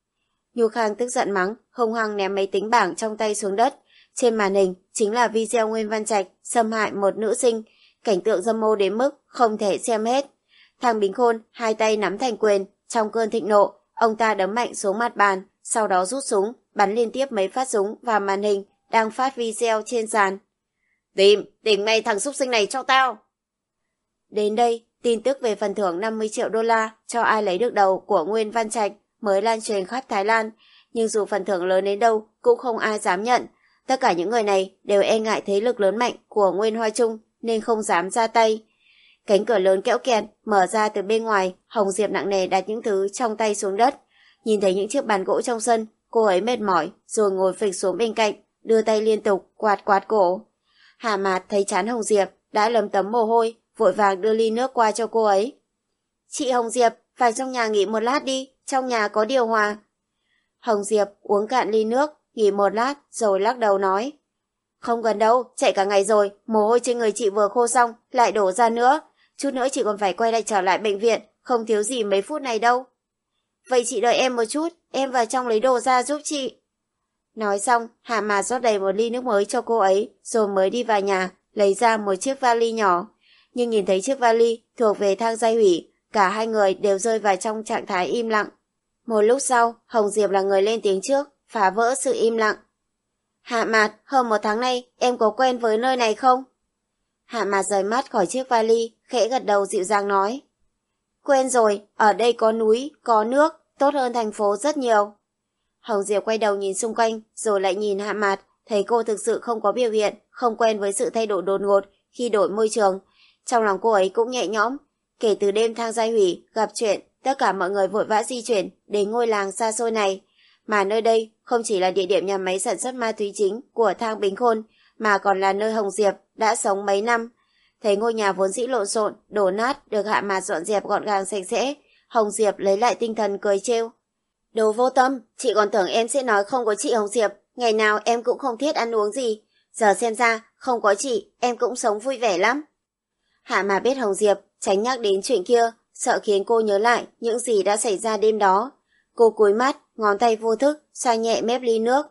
Nhu Khang tức giận mắng, hung hăng ném máy tính bảng trong tay xuống đất. Trên màn hình chính là video Nguyên Văn Trạch xâm hại một nữ sinh, cảnh tượng dâm mô đến mức không thể xem hết. Thang Bính Khôn hai tay nắm thành quyền, trong cơn thịnh nộ, ông ta đấm mạnh xuống mặt bàn, sau đó rút súng, bắn liên tiếp mấy phát súng vào màn hình đang phát video trên sàn. Tìm, tìm ngay thằng xúc sinh này cho tao. Đến đây, tin tức về phần thưởng năm mươi triệu đô la cho ai lấy được đầu của Nguyên Văn Trạch mới lan truyền khắp Thái Lan, nhưng dù phần thưởng lớn đến đâu cũng không ai dám nhận. tất cả những người này đều e ngại thế lực lớn mạnh của Nguyên Hoa Trung nên không dám ra tay. Cánh cửa lớn kẽo kẹt mở ra từ bên ngoài, Hồng Diệp nặng nề đặt những thứ trong tay xuống đất. Nhìn thấy những chiếc bàn gỗ trong sân, cô ấy mệt mỏi rồi ngồi phịch xuống bên cạnh, đưa tay liên tục quạt quạt cổ. Hạ Mạt thấy trán Hồng Diệp đã lấm tấm mồ hôi, vội vàng đưa ly nước qua cho cô ấy. Chị Hồng Diệp, vào trong nhà nghỉ một lát đi, trong nhà có điều hòa. Hồng Diệp uống cạn ly nước, nghỉ một lát rồi lắc đầu nói. Không cần đâu, chạy cả ngày rồi, mồ hôi trên người chị vừa khô xong, lại đổ ra nữa. Chút nữa chị còn phải quay lại trở lại bệnh viện, không thiếu gì mấy phút này đâu. Vậy chị đợi em một chút, em vào trong lấy đồ ra giúp chị. Nói xong, Hạ Mạt rót đầy một ly nước mới cho cô ấy, rồi mới đi vào nhà, lấy ra một chiếc vali nhỏ. Nhưng nhìn thấy chiếc vali thuộc về Thang Giai Hủy, cả hai người đều rơi vào trong trạng thái im lặng. Một lúc sau, Hồng Diệp là người lên tiếng trước, phá vỡ sự im lặng. Hạ Mạt, hơn một tháng nay, em có quen với nơi này không? Hạ Mạt rời mắt khỏi chiếc vali, khẽ gật đầu dịu dàng nói. Quen rồi, ở đây có núi, có nước, tốt hơn thành phố rất nhiều. Hồng Diệp quay đầu nhìn xung quanh, rồi lại nhìn Hạ Mạt, thấy cô thực sự không có biểu hiện, không quen với sự thay đổi đột ngột khi đổi môi trường. Trong lòng cô ấy cũng nhẹ nhõm. Kể từ đêm Thang Giai Hủy gặp chuyện, tất cả mọi người vội vã di chuyển đến ngôi làng xa xôi này. Mà nơi đây không chỉ là địa điểm nhà máy sản xuất ma túy chính của Thang Bính Khôn, mà còn là nơi Hồng Diệp đã sống mấy năm. Thấy ngôi nhà vốn dĩ lộn xộn, đổ nát được Hạ Mạt dọn dẹp gọn gàng sạch sẽ, Hồng Diệp lấy lại tinh thần cười trêu. Đồ vô tâm, chị còn tưởng em sẽ nói không có chị Hồng Diệp, ngày nào em cũng không thiết ăn uống gì. Giờ xem ra, không có chị, em cũng sống vui vẻ lắm. Hạ Mạt biết Hồng Diệp tránh nhắc đến chuyện kia, sợ khiến cô nhớ lại những gì đã xảy ra đêm đó. Cô cúi mắt, ngón tay vô thức, xoa nhẹ mép ly nước.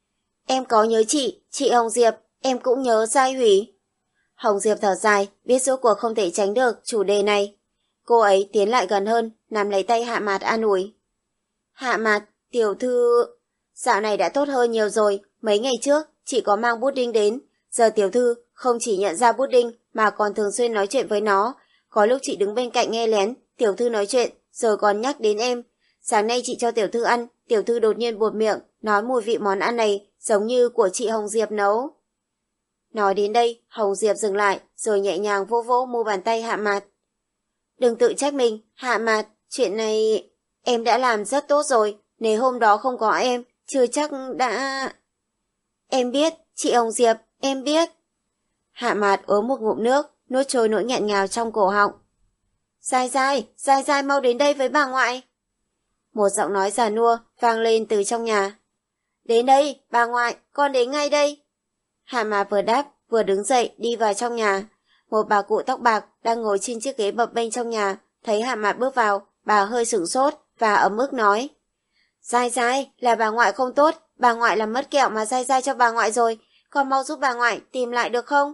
Em có nhớ chị, chị Hồng Diệp, em cũng nhớ Giai Hủy. Hồng Diệp thở dài, biết rốt cuộc không thể tránh được chủ đề này. Cô ấy tiến lại gần hơn, nắm lấy tay Hạ Mạt an ủi. Hạ Mạt, tiểu thư... Dạo này đã tốt hơn nhiều rồi, mấy ngày trước, chị có mang bút đinh đến. Giờ tiểu thư không chỉ nhận ra bút đinh, mà còn thường xuyên nói chuyện với nó. Có lúc chị đứng bên cạnh nghe lén, tiểu thư nói chuyện, rồi còn nhắc đến em. Sáng nay chị cho tiểu thư ăn, tiểu thư đột nhiên buột miệng, nói mùi vị món ăn này giống như của chị Hồng Diệp nấu. Nói đến đây, Hồng Diệp dừng lại, rồi nhẹ nhàng vỗ vỗ mu bàn tay Hạ Mạt. Đừng tự trách mình, Hạ Mạt, chuyện này em đã làm rất tốt rồi, nếu hôm đó không có em, chưa chắc đã... Em biết, chị Hồng Diệp, em biết. Hạ Mạt uống một ngụm nước, nuốt trôi nỗi nghẹn ngào trong cổ họng. Giai Giai, Giai Giai mau đến đây với bà ngoại. Một giọng nói già nua vang lên từ trong nhà. Đến đây, bà ngoại, con đến ngay đây. Hạ Mạt vừa đáp, vừa đứng dậy đi vào trong nhà. Một bà cụ tóc bạc đang ngồi trên chiếc ghế bập bênh trong nhà, thấy Hạ Mạt bước vào, bà hơi sửng sốt và ấm ức nói. Giai Giai, là bà ngoại không tốt, bà ngoại làm mất kẹo mà Giai Giai cho bà ngoại rồi, con mau giúp bà ngoại tìm lại được không?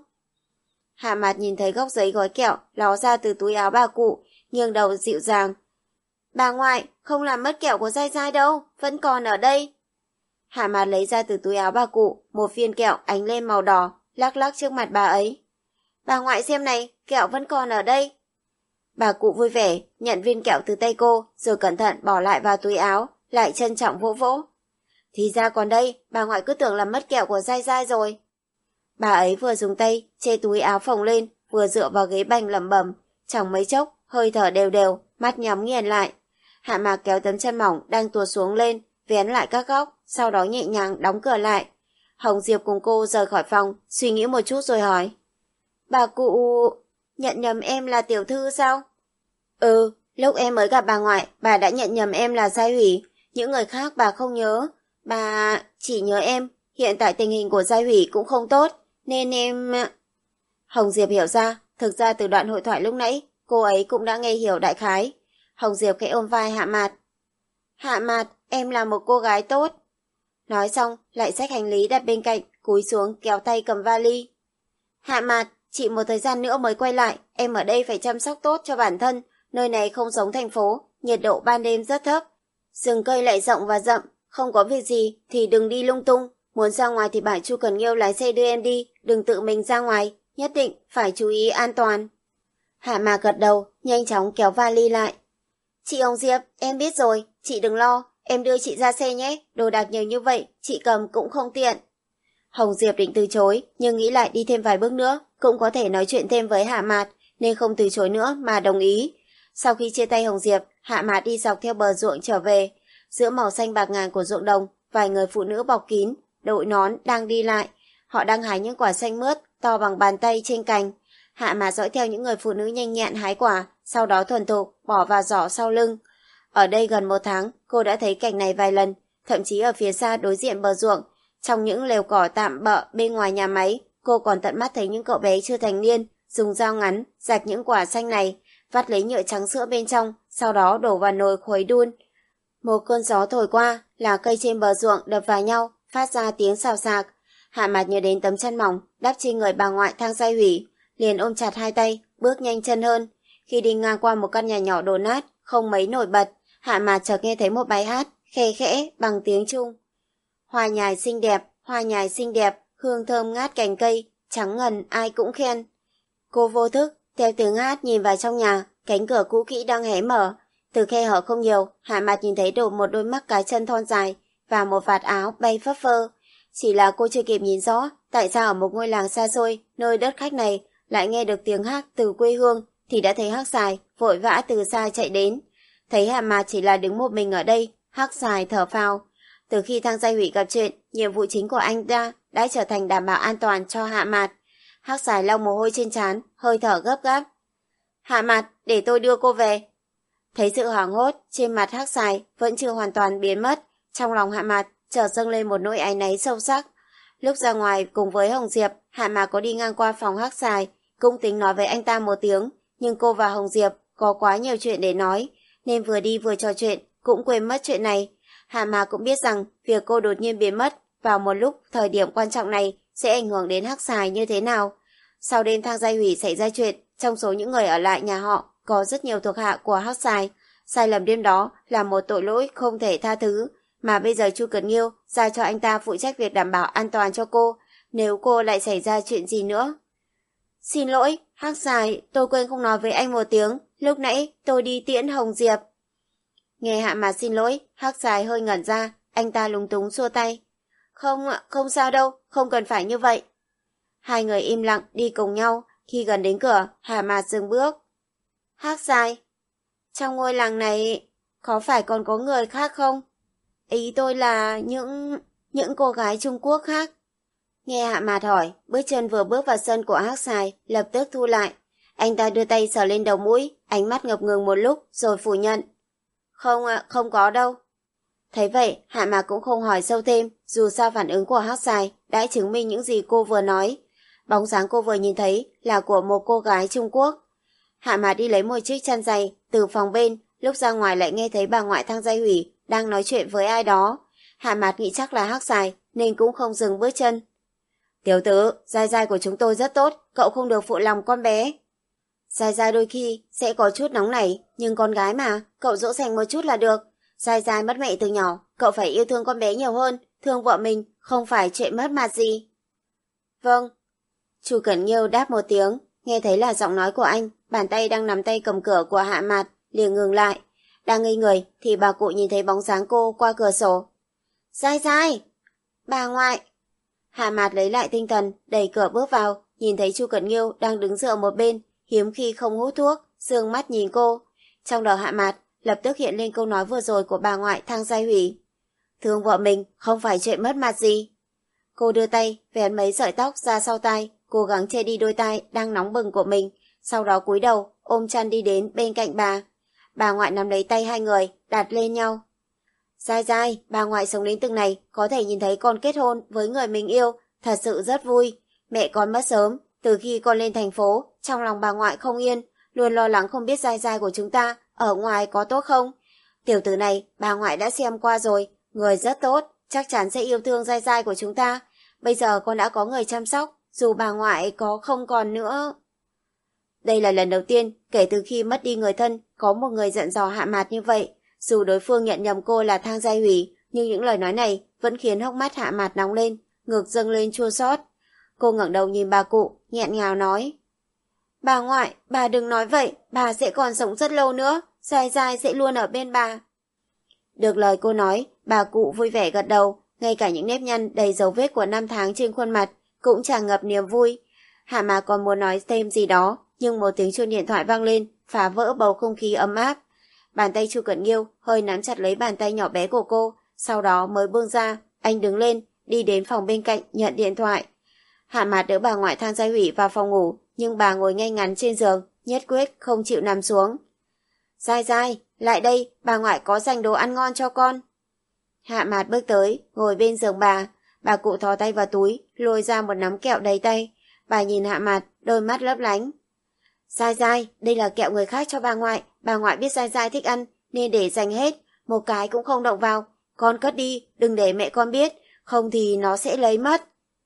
Hạ Mạt nhìn thấy góc giấy gói kẹo ló ra từ túi áo bà cụ, nghiêng đầu dịu dàng. Bà ngoại, không làm mất kẹo của Giai Giai đâu, vẫn còn ở đây. Hạ Mạt lấy ra từ túi áo bà cụ một viên kẹo ánh lên màu đỏ, lắc lắc trước mặt bà ấy. Bà ngoại xem này, kẹo vẫn còn ở đây. Bà cụ vui vẻ, nhận viên kẹo từ tay cô, rồi cẩn thận bỏ lại vào túi áo, lại trân trọng vỗ vỗ. Thì ra còn đây, bà ngoại cứ tưởng là mất kẹo của Giai Giai rồi. Bà ấy vừa dùng tay che túi áo phồng lên, vừa dựa vào ghế bành lẩm bẩm, chẳng mấy chốc, hơi thở đều đều, mắt nhắm nghiền lại. Hạ Mạt kéo tấm chân mỏng đang tuột xuống lên, vén lại các góc, sau đó nhẹ nhàng đóng cửa lại. Hồng Diệp cùng cô rời khỏi phòng, suy nghĩ một chút rồi hỏi. Bà cụ... nhận nhầm em là tiểu thư sao? Ừ, lúc em mới gặp bà ngoại, bà đã nhận nhầm em là Giai Hủy. Những người khác bà không nhớ. Bà chỉ nhớ em. Hiện tại tình hình của Giai Hủy cũng không tốt, nên em... Hồng Diệp hiểu ra, thực ra từ đoạn hội thoại lúc nãy, cô ấy cũng đã nghe hiểu đại khái. Hồng Diệp khẽ ôm vai Hạ Mạt. Hạ Mạt, em là một cô gái tốt. Nói xong, lại xách hành lý đặt bên cạnh, cúi xuống kéo tay cầm vali. Hạ Mạt, chị một thời gian nữa mới quay lại, em ở đây phải chăm sóc tốt cho bản thân. Nơi này không giống thành phố, nhiệt độ ban đêm rất thấp. Rừng cây lại rộng và rậm, không có việc gì thì đừng đi lung tung. Muốn ra ngoài thì bảo Chu Cần Nghiêu lái xe đưa em đi, đừng tự mình ra ngoài, nhất định phải chú ý an toàn. Hạ Mạt gật đầu, nhanh chóng kéo vali lại. Chị Hồng Diệp, em biết rồi, chị đừng lo, em đưa chị ra xe nhé, đồ đạc nhiều như vậy, chị cầm cũng không tiện. Hồng Diệp định từ chối, nhưng nghĩ lại đi thêm vài bước nữa, cũng có thể nói chuyện thêm với Hạ Mạt, nên không từ chối nữa mà đồng ý. Sau khi chia tay Hồng Diệp, Hạ Mạt đi dọc theo bờ ruộng trở về. Giữa màu xanh bạc ngàn của ruộng đồng, vài người phụ nữ bọc kín, đội nón đang đi lại. Họ đang hái những quả xanh mướt, to bằng bàn tay trên cành. Hạ Mạt dõi theo những người phụ nữ nhanh nhẹn hái quả, sau đó thuần thục bỏ vào giỏ sau lưng. Ở đây gần một tháng, cô đã thấy cảnh này vài lần, thậm chí ở phía xa đối diện bờ ruộng, trong những lều cỏ tạm bợ bên ngoài nhà máy, cô còn tận mắt thấy những cậu bé chưa thành niên dùng dao ngắn rạch những quả xanh này, vắt lấy nhựa trắng sữa bên trong, sau đó đổ vào nồi khuấy đun. Một cơn gió thổi qua, là cây trên bờ ruộng đập vào nhau, phát ra tiếng xào xạc. Hạ Mạt nhớ đến tấm chăn mỏng đắp trên người bà ngoại Thang Giai Hủy, liền ôm chặt hai tay, bước nhanh chân hơn. Khi đi ngang qua một căn nhà nhỏ đổ nát, không mấy nổi bật, Hạ Mạt chợt nghe thấy một bài hát khe khẽ bằng tiếng Trung. Hoa nhài xinh đẹp, hoa nhài xinh đẹp, hương thơm ngát cành cây, trắng ngần ai cũng khen. Cô vô thức theo tiếng hát nhìn vào trong nhà, cánh cửa cũ kỹ đang hé mở. Từ khe hở không nhiều, Hạ Mạt nhìn thấy đổ một đôi mắt cá chân thon dài và một vạt áo bay phấp phơ. Chỉ là cô chưa kịp nhìn rõ tại sao ở một ngôi làng xa xôi nơi đất khách này lại nghe được tiếng hát từ quê hương, thì đã thấy Hắc Xài vội vã từ xa chạy đến. Thấy Hạ Mạt chỉ là đứng một mình ở đây, Hắc Xài thở phào. Từ khi Thang Giai Hủy gặp chuyện, nhiệm vụ chính của anh ta đã trở thành đảm bảo an toàn cho Hạ Mạt. Hắc Xài lau mồ hôi trên trán, hơi thở gấp gáp. Hạ Mạt, để tôi đưa cô về. Thấy sự hoảng hốt trên mặt Hắc Xài vẫn chưa hoàn toàn biến mất, trong lòng Hạ Mạt chợt dâng lên một nỗi áy náy sâu sắc. Lúc ra ngoài cùng với Hồng Diệp, Hạ Mạt có đi ngang qua phòng Hắc Xài, cũng tính nói với anh ta một tiếng, nhưng cô và Hồng Diệp có quá nhiều chuyện để nói, nên vừa đi vừa trò chuyện, cũng quên mất chuyện này. Hạ Mạt cũng biết rằng việc cô đột nhiên biến mất vào một lúc thời điểm quan trọng này sẽ ảnh hưởng đến Hắc Xài như thế nào. Sau đêm Thang Giai Hủy xảy ra chuyện, trong số những người ở lại nhà họ có rất nhiều thuộc hạ của Hắc Xài. Sai lầm đêm đó là một tội lỗi không thể tha thứ, mà bây giờ Chu Cẩn Nghiêu giao cho anh ta phụ trách việc đảm bảo an toàn cho cô, nếu cô lại xảy ra chuyện gì nữa. Xin lỗi, Hắc Xài, tôi quên không nói với anh một tiếng, lúc nãy tôi đi tiễn Hồng Diệp. Nghe Hạ Mạt xin lỗi, Hắc Xài hơi ngẩn ra, anh ta lúng túng xua tay. Không, không sao đâu, không cần phải như vậy. Hai người im lặng đi cùng nhau, khi gần đến cửa, Hạ Mạt dừng bước. Hắc Xài, trong ngôi làng này có phải còn có người khác không? Ý tôi là những... những cô gái Trung Quốc khác. Nghe Hạ Mạt hỏi, bước chân vừa bước vào sân của Hắc Xài, lập tức thu lại. Anh ta đưa tay sờ lên đầu mũi, ánh mắt ngập ngừng một lúc, rồi phủ nhận. Không ạ, không có đâu. Thấy vậy, Hạ Mạt cũng không hỏi sâu thêm, dù sao phản ứng của Hắc Xài đã chứng minh những gì cô vừa nói. Bóng dáng cô vừa nhìn thấy là của một cô gái Trung Quốc. Hạ Mạt đi lấy một chiếc chăn dày từ phòng bên, lúc ra ngoài lại nghe thấy bà ngoại Thang Giai Hủy đang nói chuyện với ai đó. Hạ Mạt nghĩ chắc là Hắc Xài nên cũng không dừng bước chân. Tiểu tử, Giai Giai của chúng tôi rất tốt, cậu không được phụ lòng con bé. Giai Giai đôi khi sẽ có chút nóng nảy, nhưng con gái mà, cậu dỗ dành một chút là được. Giai Giai mất mẹ từ nhỏ, cậu phải yêu thương con bé nhiều hơn, thương vợ mình, không phải chuyện mất mặt gì. Vâng. Chu Cẩn Nghiêu đáp một tiếng, nghe thấy là giọng nói của anh, bàn tay đang nắm tay cầm cửa của Hạ Mạt liền ngừng lại. Đang ngây người thì bà cụ nhìn thấy bóng dáng cô qua cửa sổ. Giai Giai! Bà ngoại! Hạ Mạt lấy lại tinh thần, đẩy cửa bước vào, nhìn thấy Chu Cẩn Nghiêu đang đứng dựa một bên, hiếm khi không hút thuốc, dương mắt nhìn cô. Trong đầu Hạ Mạt lập tức hiện lên câu nói vừa rồi của bà ngoại Thang Giai Hủy. Thương vợ mình không phải chuyện mất mặt gì. Cô đưa tay vén mấy sợi tóc ra sau tai, cố gắng che đi đôi tai đang nóng bừng của mình, sau đó cúi đầu ôm chăn đi đến bên cạnh bà. Bà ngoại nắm lấy tay hai người, đặt lên nhau. Giai Giai, bà ngoại sống đến từng này, có thể nhìn thấy con kết hôn với người mình yêu, thật sự rất vui. Mẹ con mất sớm, từ khi con lên thành phố, trong lòng bà ngoại không yên, luôn lo lắng không biết Giai Giai của chúng ta ở ngoài có tốt không. Tiểu tử này, bà ngoại đã xem qua rồi, người rất tốt, chắc chắn sẽ yêu thương Giai Giai của chúng ta. Bây giờ con đã có người chăm sóc, dù bà ngoại có không còn nữa. Đây là lần đầu tiên kể từ khi mất đi người thân có một người dặn dò Hạ Mạt như vậy. Dù đối phương nhận nhầm cô là Thang Giai Hủy, nhưng những lời nói này vẫn khiến hốc mắt Hạ Mạt nóng lên, ngực dâng lên chua xót. Cô ngẩng đầu nhìn bà cụ, nghẹn ngào nói. Bà ngoại, bà đừng nói vậy, bà sẽ còn sống rất lâu nữa, Giai Giai sẽ luôn ở bên bà. Được lời cô nói, bà cụ vui vẻ gật đầu, ngay cả những nếp nhăn đầy dấu vết của năm tháng trên khuôn mặt cũng tràn ngập niềm vui. Hạ Mạt còn muốn nói thêm gì đó, nhưng một tiếng chuông điện thoại vang lên, phá vỡ bầu không khí ấm áp. Bàn tay Chu Cẩn Nghiêu hơi nắm chặt lấy bàn tay nhỏ bé của cô, sau đó mới buông ra. Anh đứng lên, đi đến phòng bên cạnh nhận điện thoại. Hạ Mạt đỡ bà ngoại Thang Giai Hủy vào phòng ngủ, nhưng bà ngồi ngay ngắn trên giường, nhất quyết không chịu nằm xuống. Giai Giai, lại đây, bà ngoại có dành đồ ăn ngon cho con. Hạ Mạt bước tới, ngồi bên giường bà. Bà cụ thò tay vào túi, lôi ra một nắm kẹo đầy tay. Bà nhìn Hạ Mạt, đôi mắt lấp lánh. Giai Giai, đây là kẹo người khác cho bà ngoại. Bà ngoại biết Giai Giai thích ăn, nên để dành hết, một cái cũng không động vào. Con cất đi, đừng để mẹ con biết, không thì nó sẽ lấy mất.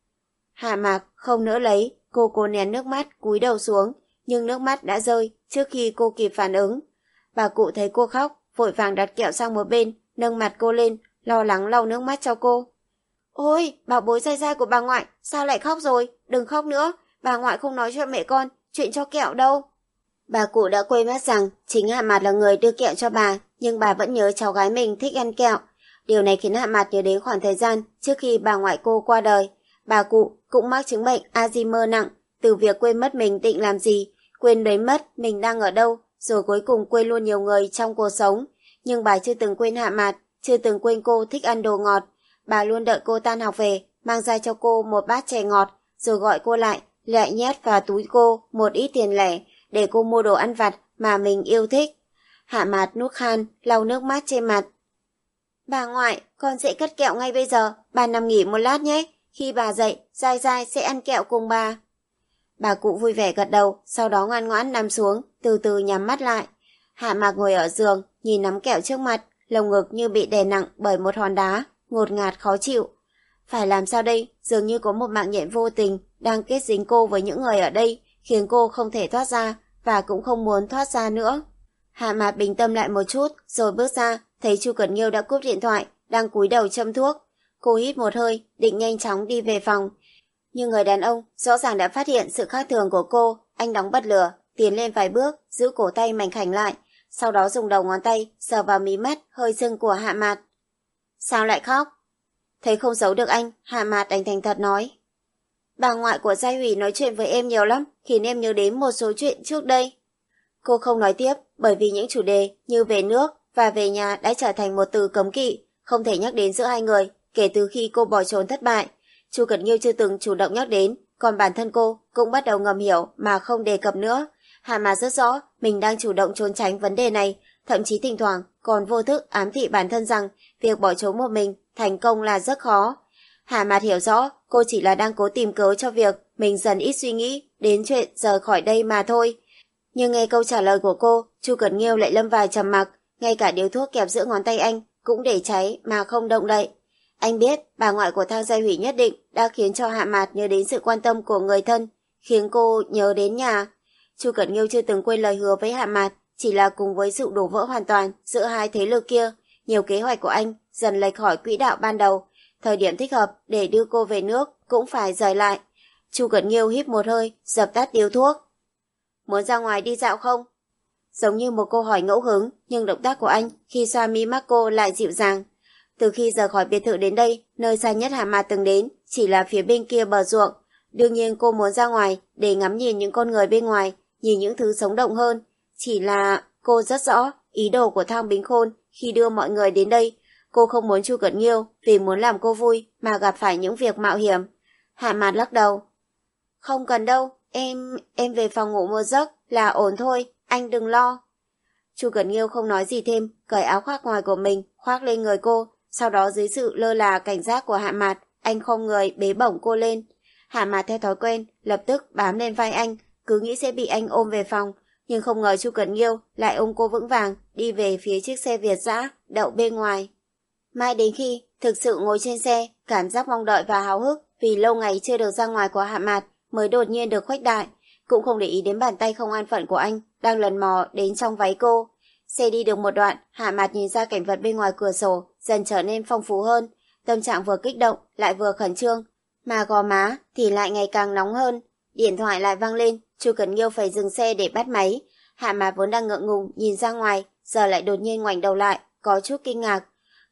Hạ Mạt không nỡ lấy, cô cố nén nước mắt, cúi đầu xuống, nhưng nước mắt đã rơi trước khi cô kịp phản ứng. Bà cụ thấy cô khóc, vội vàng đặt kẹo sang một bên, nâng mặt cô lên, lo lắng lau nước mắt cho cô. Ôi, bảo bối Giai Giai của bà ngoại, sao lại khóc rồi? Đừng khóc nữa, bà ngoại không nói cho mẹ con chuyện cho kẹo đâu. Bà cụ đã quên mất rằng chính Hạ Mạt là người đưa kẹo cho bà, nhưng bà vẫn nhớ cháu gái mình thích ăn kẹo. Điều này khiến Hạ Mạt nhớ đến khoảng thời gian trước khi bà ngoại cô qua đời. Bà cụ cũng mắc chứng bệnh Alzheimer nặng, từ việc quên mất mình định làm gì, quên lấy mất mình đang ở đâu, rồi cuối cùng quên luôn nhiều người trong cuộc sống. Nhưng bà chưa từng quên Hạ Mạt, chưa từng quên cô thích ăn đồ ngọt. Bà luôn đợi cô tan học về, mang ra cho cô một bát chè ngọt, rồi gọi cô lại, lại nhét vào túi cô một ít tiền lẻ, để cô mua đồ ăn vặt mà mình yêu thích. Hạ Mạt nuốt khan, lau nước mắt trên mặt. Bà ngoại, con sẽ cất kẹo ngay bây giờ, bà nằm nghỉ một lát nhé. Khi bà dậy, Giai Giai sẽ ăn kẹo cùng bà. Bà cụ vui vẻ gật đầu, sau đó ngoan ngoãn nằm xuống, từ từ nhắm mắt lại. Hạ Mạt ngồi ở giường, nhìn nắm kẹo trước mặt, lồng ngực như bị đè nặng bởi một hòn đá, ngột ngạt khó chịu. Phải làm sao đây? Dường như có một mạng nhện vô tình đang kết dính cô với những người ở đây, khiến cô không thể thoát ra, và cũng không muốn thoát ra nữa. Hạ Mạt bình tâm lại một chút, rồi bước ra, thấy Chu Cẩn Nghiêu đã cúp điện thoại, đang cúi đầu châm thuốc. Cô hít một hơi, định nhanh chóng đi về phòng. Nhưng người đàn ông rõ ràng đã phát hiện sự khác thường của cô. Anh đóng bật lửa, tiến lên vài bước, giữ cổ tay mảnh khảnh lại, sau đó dùng đầu ngón tay sờ vào mí mắt hơi sưng của Hạ Mạt. Sao lại khóc? Thấy không giấu được anh, Hạ Mạt đành thành thật nói. Bà ngoại của Giai Hủy nói chuyện với em nhiều lắm, khiến em nhớ đến một số chuyện trước đây. Cô không nói tiếp, bởi vì những chủ đề như về nước và về nhà đã trở thành một từ cấm kỵ, không thể nhắc đến giữa hai người kể từ khi cô bỏ trốn thất bại. Chu Cẩn Nghiêu chưa từng chủ động nhắc đến, còn bản thân cô cũng bắt đầu ngầm hiểu mà không đề cập nữa. Hạ Mạt rất rõ mình đang chủ động trốn tránh vấn đề này, thậm chí thỉnh thoảng còn vô thức ám thị bản thân rằng việc bỏ trốn một mình thành công là rất khó. Hạ Mạt hiểu rõ cô chỉ là đang cố tìm cớ cho việc mình dần ít suy nghĩ đến chuyện rời khỏi đây mà thôi. Nhưng nghe câu trả lời của cô, Chu Cẩn Nghiêu lại lâm vào trầm mặc, ngay cả điếu thuốc kẹp giữa ngón tay anh cũng để cháy mà không động đậy. Anh biết bà ngoại của Thang Giai Hủy nhất định đã khiến cho Hạ Mạt nhớ đến sự quan tâm của người thân, khiến cô nhớ đến nhà. Chu Cẩn Nghiêu chưa từng quên lời hứa với Hạ Mạt, chỉ là cùng với sự đổ vỡ hoàn toàn giữa hai thế lực kia, nhiều kế hoạch của anh dần lệch khỏi quỹ đạo ban đầu. Thời điểm thích hợp để đưa cô về nước cũng phải rời lại. Chu Cẩn Nghiêu hít một hơi, dập tắt điếu thuốc. Muốn ra ngoài đi dạo không? Giống như một câu hỏi ngẫu hứng, nhưng động tác của anh khi xoa mi mắt cô lại dịu dàng. Từ khi rời khỏi biệt thự đến đây, nơi xa nhất Hạ Mạt từng đến chỉ là phía bên kia bờ ruộng. Đương nhiên cô muốn ra ngoài để ngắm nhìn những con người bên ngoài, nhìn những thứ sống động hơn. Chỉ là cô rất rõ ý đồ của Thang Bính Khôn khi đưa mọi người đến đây. Cô không muốn Chu Cẩn Nghiêu vì muốn làm cô vui mà gặp phải những việc mạo hiểm. Hạ Mạt lắc đầu. Không cần đâu, em em về phòng ngủ một giấc là ổn thôi, anh đừng lo. Chu Cẩn Nghiêu không nói gì thêm, cởi áo khoác ngoài của mình khoác lên người cô, sau đó dưới sự lơ là cảnh giác của Hạ Mạt, anh khom người bế bổng cô lên. Hạ Mạt theo thói quen lập tức bám lên vai anh, cứ nghĩ sẽ bị anh ôm về phòng, nhưng không ngờ Chu Cẩn Nghiêu lại ôm cô vững vàng đi về phía chiếc xe Việt dã đậu bên ngoài. Mai đến khi thực sự ngồi trên xe, cảm giác mong đợi và háo hức vì lâu ngày chưa được ra ngoài của Hạ Mạt mới đột nhiên được khuếch đại, cũng không để ý đến bàn tay không an phận của anh đang lần mò đến trong váy cô. Xe đi được một đoạn, Hạ Mạt nhìn ra cảnh vật bên ngoài cửa sổ dần trở nên phong phú hơn, tâm trạng vừa kích động lại vừa khẩn trương, mà gò má thì lại ngày càng nóng hơn. Điện thoại lại vang lên, Chu Cẩn Nghiêu phải dừng xe để bắt máy. Hạ Mạt vốn đang ngượng ngùng nhìn ra ngoài, giờ lại đột nhiên ngoảnh đầu lại, có chút kinh ngạc.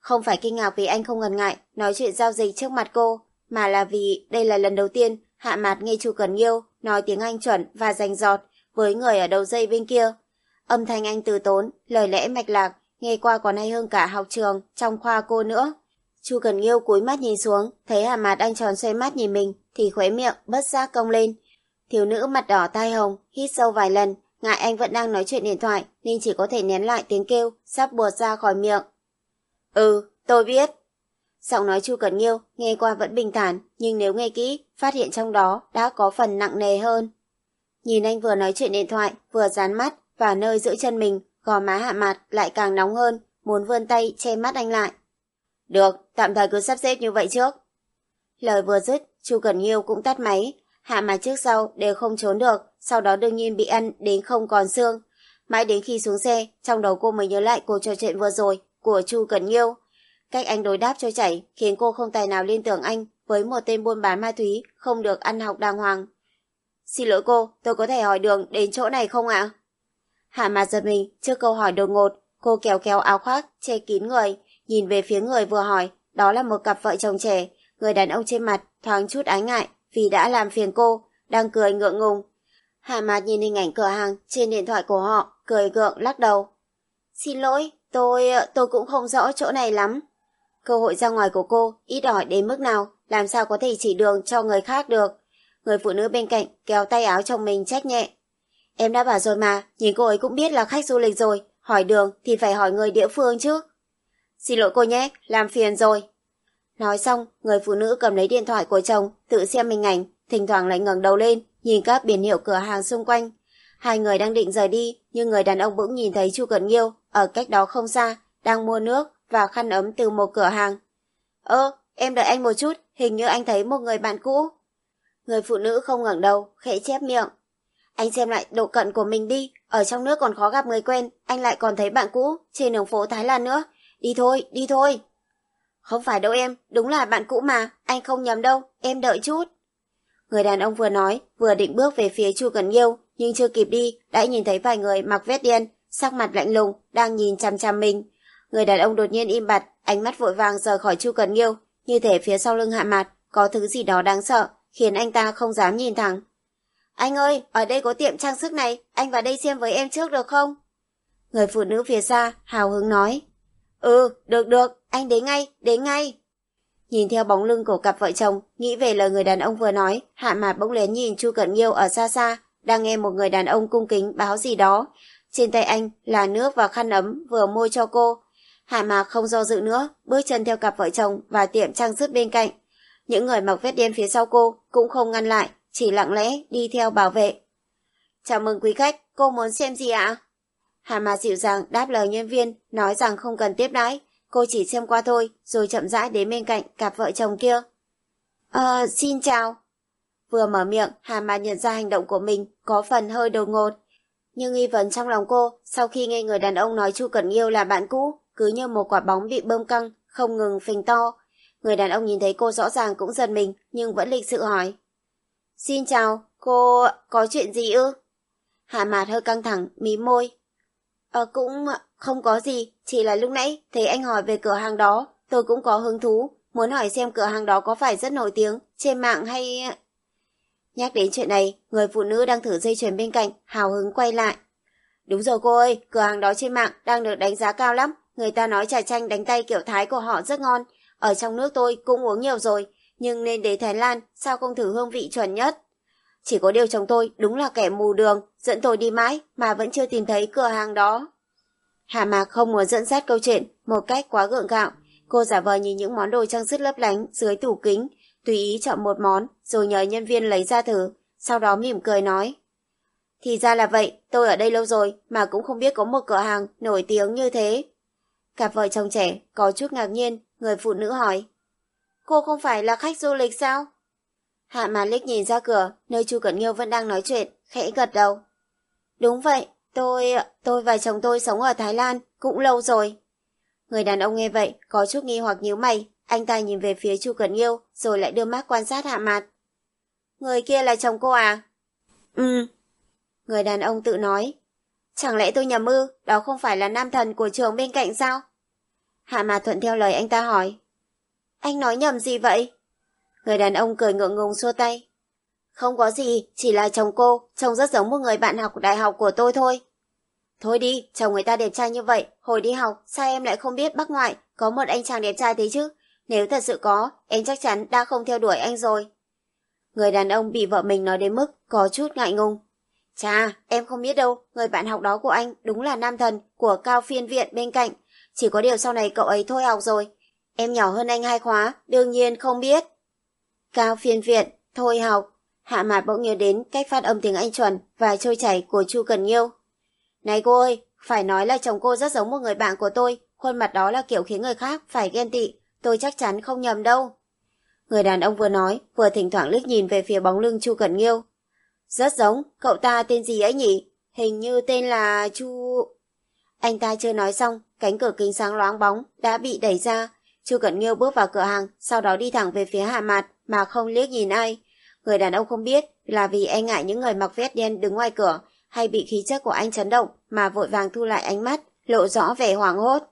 Không phải kinh ngạc vì anh không ngần ngại nói chuyện giao dịch trước mặt cô, mà là vì đây là lần đầu tiên Hạ Mạt nghe Chu Cẩn Nghiêu nói tiếng Anh chuẩn và rành rọt với người ở đầu dây bên kia. Âm thanh anh từ tốn, lời lẽ mạch lạc, nghe qua còn hay hơn cả học trường trong khoa cô nữa. Chu Cẩn Nghiêu cúi mắt nhìn xuống, thấy Hạ Mạt anh tròn xoay mắt nhìn mình thì khóe miệng bất giác cong lên. Thiếu nữ mặt đỏ tai hồng, hít sâu vài lần, ngại anh vẫn đang nói chuyện điện thoại nên chỉ có thể nén lại tiếng kêu sắp buột ra khỏi miệng. Ừ, tôi biết. Giọng nói Chu Cẩn Nghiêu nghe qua vẫn bình thản, nhưng nếu nghe kỹ, phát hiện trong đó đã có phần nặng nề hơn. Nhìn anh vừa nói chuyện điện thoại, vừa dán mắt và nơi giữa chân mình, gò má Hạ Mạt lại càng nóng hơn, muốn vươn tay che mắt anh lại. Được, tạm thời cứ sắp xếp như vậy trước. Lời vừa dứt, Chu Cẩn Nghiêu cũng tắt máy. Hạ Mạt trước sau đều không trốn được, sau đó đương nhiên bị ăn đến không còn xương. Mãi đến khi xuống xe, trong đầu cô mới nhớ lại cuộc trò chuyện vừa rồi của Chu Cẩn Nghiêu. Cách anh đối đáp trôi chảy khiến cô không tài nào liên tưởng anh với một tên buôn bán ma túy không được ăn học đàng hoàng. Xin lỗi cô, tôi có thể hỏi đường đến chỗ này không ạ? Hạ Mạt giật mình trước câu hỏi đột ngột, cô kéo kéo áo khoác che kín người, nhìn về phía người vừa hỏi, đó là một cặp vợ chồng trẻ. Người đàn ông trên mặt thoáng chút ái ngại vì đã làm phiền cô, đang cười ngượng ngùng. Hạ Mạt nhìn hình ảnh cửa hàng trên điện thoại của họ, cười gượng lắc đầu. Xin lỗi, tôi tôi cũng không rõ chỗ này lắm. Cơ hội ra ngoài của cô ít ỏi đến mức nào, làm sao có thể chỉ đường cho người khác được. Người phụ nữ bên cạnh kéo tay áo chồng mình trách nhẹ. Em đã bảo rồi mà, nhìn cô ấy cũng biết là khách du lịch rồi, hỏi đường thì phải hỏi người địa phương chứ. Xin lỗi cô nhé, làm phiền rồi. Nói xong, người phụ nữ cầm lấy điện thoại của chồng, tự xem hình ảnh, thỉnh thoảng lại ngẩng đầu lên, nhìn các biển hiệu cửa hàng xung quanh. Hai người đang định rời đi, nhưng người đàn ông bỗng nhìn thấy Chu Cẩn Nghiêu ở cách đó không xa, đang mua nước và khăn ấm từ một cửa hàng. Ơ, em đợi anh một chút, hình như anh thấy một người bạn cũ. Người phụ nữ không ngẩng đầu, khẽ chép miệng. Anh xem lại độ cận của mình đi, ở trong nước còn khó gặp người quen, anh lại còn thấy bạn cũ trên đường phố Thái Lan nữa. Đi thôi, đi thôi. Không phải đâu em, đúng là bạn cũ mà, anh không nhầm đâu, em đợi chút. Người đàn ông vừa nói, vừa định bước về phía Chu Cẩn Nghiêu, nhưng chưa kịp đi, đã nhìn thấy vài người mặc vest đen, sắc mặt lạnh lùng, đang nhìn chằm chằm mình. Người đàn ông đột nhiên im bặt, ánh mắt vội vàng rời khỏi Chu Cẩn Nghiêu, như thể phía sau lưng Hạ Mạt có thứ gì đó đáng sợ, khiến anh ta không dám nhìn thẳng. Anh ơi, ở đây có tiệm trang sức này, anh vào đây xem với em trước được không? Người phụ nữ phía xa hào hứng nói. Ừ, được được, anh đến ngay, đến ngay. Nhìn theo bóng lưng của cặp vợ chồng, nghĩ về lời người đàn ông vừa nói, Hạ Mạt bỗng lén nhìn Chu Cẩn Nghiêu ở xa xa, đang nghe một người đàn ông cung kính báo gì đó. Trên tay anh là nước và khăn ấm vừa mua cho cô. Hạ Mạt không do dự nữa, bước chân theo cặp vợ chồng và tiệm trang sức bên cạnh. Những người mặc vest đen phía sau cô cũng không ngăn lại, chỉ lặng lẽ đi theo bảo vệ. Chào mừng quý khách, cô muốn xem gì ạ? Hạ Mạt dịu dàng đáp lời nhân viên, nói rằng không cần tiếp đãi, cô chỉ xem qua thôi, rồi chậm rãi đến bên cạnh cặp vợ chồng kia. Ờ, xin chào. Vừa mở miệng, Hạ Mạt nhận ra hành động của mình có phần hơi đột ngột. Nhưng nghi vấn trong lòng cô, sau khi nghe người đàn ông nói Chu Cẩn Nghiêu là bạn cũ, cứ như một quả bóng bị bơm căng, không ngừng phình to. Người đàn ông nhìn thấy cô rõ ràng cũng giật mình, nhưng vẫn lịch sự hỏi. Xin chào, cô có chuyện gì ư? Hạ Mạt hơi căng thẳng, mím môi. Ờ cũng không có gì, chỉ là lúc nãy thấy anh hỏi về cửa hàng đó, tôi cũng có hứng thú, muốn hỏi xem cửa hàng đó có phải rất nổi tiếng trên mạng hay... Nhắc đến chuyện này, người phụ nữ đang thử dây chuyền bên cạnh, hào hứng quay lại. Đúng rồi cô ơi, cửa hàng đó trên mạng đang được đánh giá cao lắm, người ta nói trà chanh đánh tay kiểu Thái của họ rất ngon, ở trong nước tôi cũng uống nhiều rồi, nhưng nên đến Thái Lan sao không thử hương vị chuẩn nhất. Chỉ có điều chồng tôi đúng là kẻ mù đường, dẫn tôi đi mãi mà vẫn chưa tìm thấy cửa hàng đó. Hạ Mạc không muốn dẫn dắt câu chuyện một cách quá gượng gạo, cô giả vờ nhìn những món đồ trang sức lấp lánh dưới tủ kính, tùy ý chọn một món rồi nhờ nhân viên lấy ra thử, sau đó mỉm cười nói. Thì ra là vậy, tôi ở đây lâu rồi mà cũng không biết có một cửa hàng nổi tiếng như thế. Cặp vợ chồng trẻ có chút ngạc nhiên, người phụ nữ hỏi. Cô không phải là khách du lịch sao? Hạ Mạt liếc nhìn ra cửa, nơi Chu Cẩn Nghiêu vẫn đang nói chuyện, khẽ gật đầu. Đúng vậy, tôi, tôi và chồng tôi sống ở Thái Lan cũng lâu rồi. Người đàn ông nghe vậy, có chút nghi hoặc nhíu mày, anh ta nhìn về phía Chu Cẩn Nghiêu, rồi lại đưa mắt quan sát Hạ Mạt. Người kia là chồng cô à? Ừ. Người đàn ông tự nói. Chẳng lẽ tôi nhầm ư, đó không phải là nam thần của trường bên cạnh sao? Hạ Mạt thuận theo lời anh ta hỏi. Anh nói nhầm gì vậy? Người đàn ông cười ngượng ngùng xua tay. Không có gì, chỉ là chồng cô, trông rất giống một người bạn học đại học của tôi thôi. Thôi đi, chồng người ta đẹp trai như vậy, hồi đi học, sao em lại không biết Bắc ngoại có một anh chàng đẹp trai thế chứ? Nếu thật sự có, em chắc chắn đã không theo đuổi anh rồi. Người đàn ông bị vợ mình nói đến mức có chút ngại ngùng. Chà, em không biết đâu, người bạn học đó của anh đúng là nam thần của Cao Phiên Viện bên cạnh. Chỉ có điều sau này cậu ấy thôi học rồi. Em nhỏ hơn anh hai khóa, đương nhiên không biết. Cao Phiên Viện, thôi học. Hạ Mạt bỗng nhớ đến cách phát âm tiếng Anh chuẩn và trôi chảy của Chu Cần Nghiêu. Này cô ơi, phải nói là chồng cô rất giống một người bạn của tôi, khuôn mặt đó là kiểu khiến người khác phải ghen tị, tôi chắc chắn không nhầm đâu. Người đàn ông vừa nói, vừa thỉnh thoảng liếc nhìn về phía bóng lưng Chu Cần Nghiêu. Rất giống, cậu ta tên gì ấy nhỉ? Hình như tên là Chu... Anh ta chưa nói xong, cánh cửa kính sáng loáng bóng đã bị đẩy ra. Chu Cẩn Nghiêu bước vào cửa hàng, sau đó đi thẳng về phía Hạ Mạt mà không liếc nhìn ai. Người đàn ông không biết là vì e ngại những người mặc vest đen đứng ngoài cửa, hay bị khí chất của anh chấn động mà vội vàng thu lại ánh mắt, lộ rõ vẻ hoảng hốt.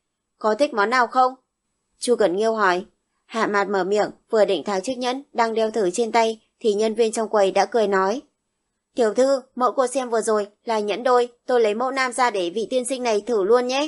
Có thích món nào không? Chu Cẩn Nghiêu hỏi. Hạ Mạt mở miệng, vừa định tháo chiếc nhẫn đang đeo thử trên tay, thì nhân viên trong quầy đã cười nói. Tiểu thư, mẫu cô xem vừa rồi là nhẫn đôi, tôi lấy mẫu nam ra để vị tiên sinh này thử luôn nhé.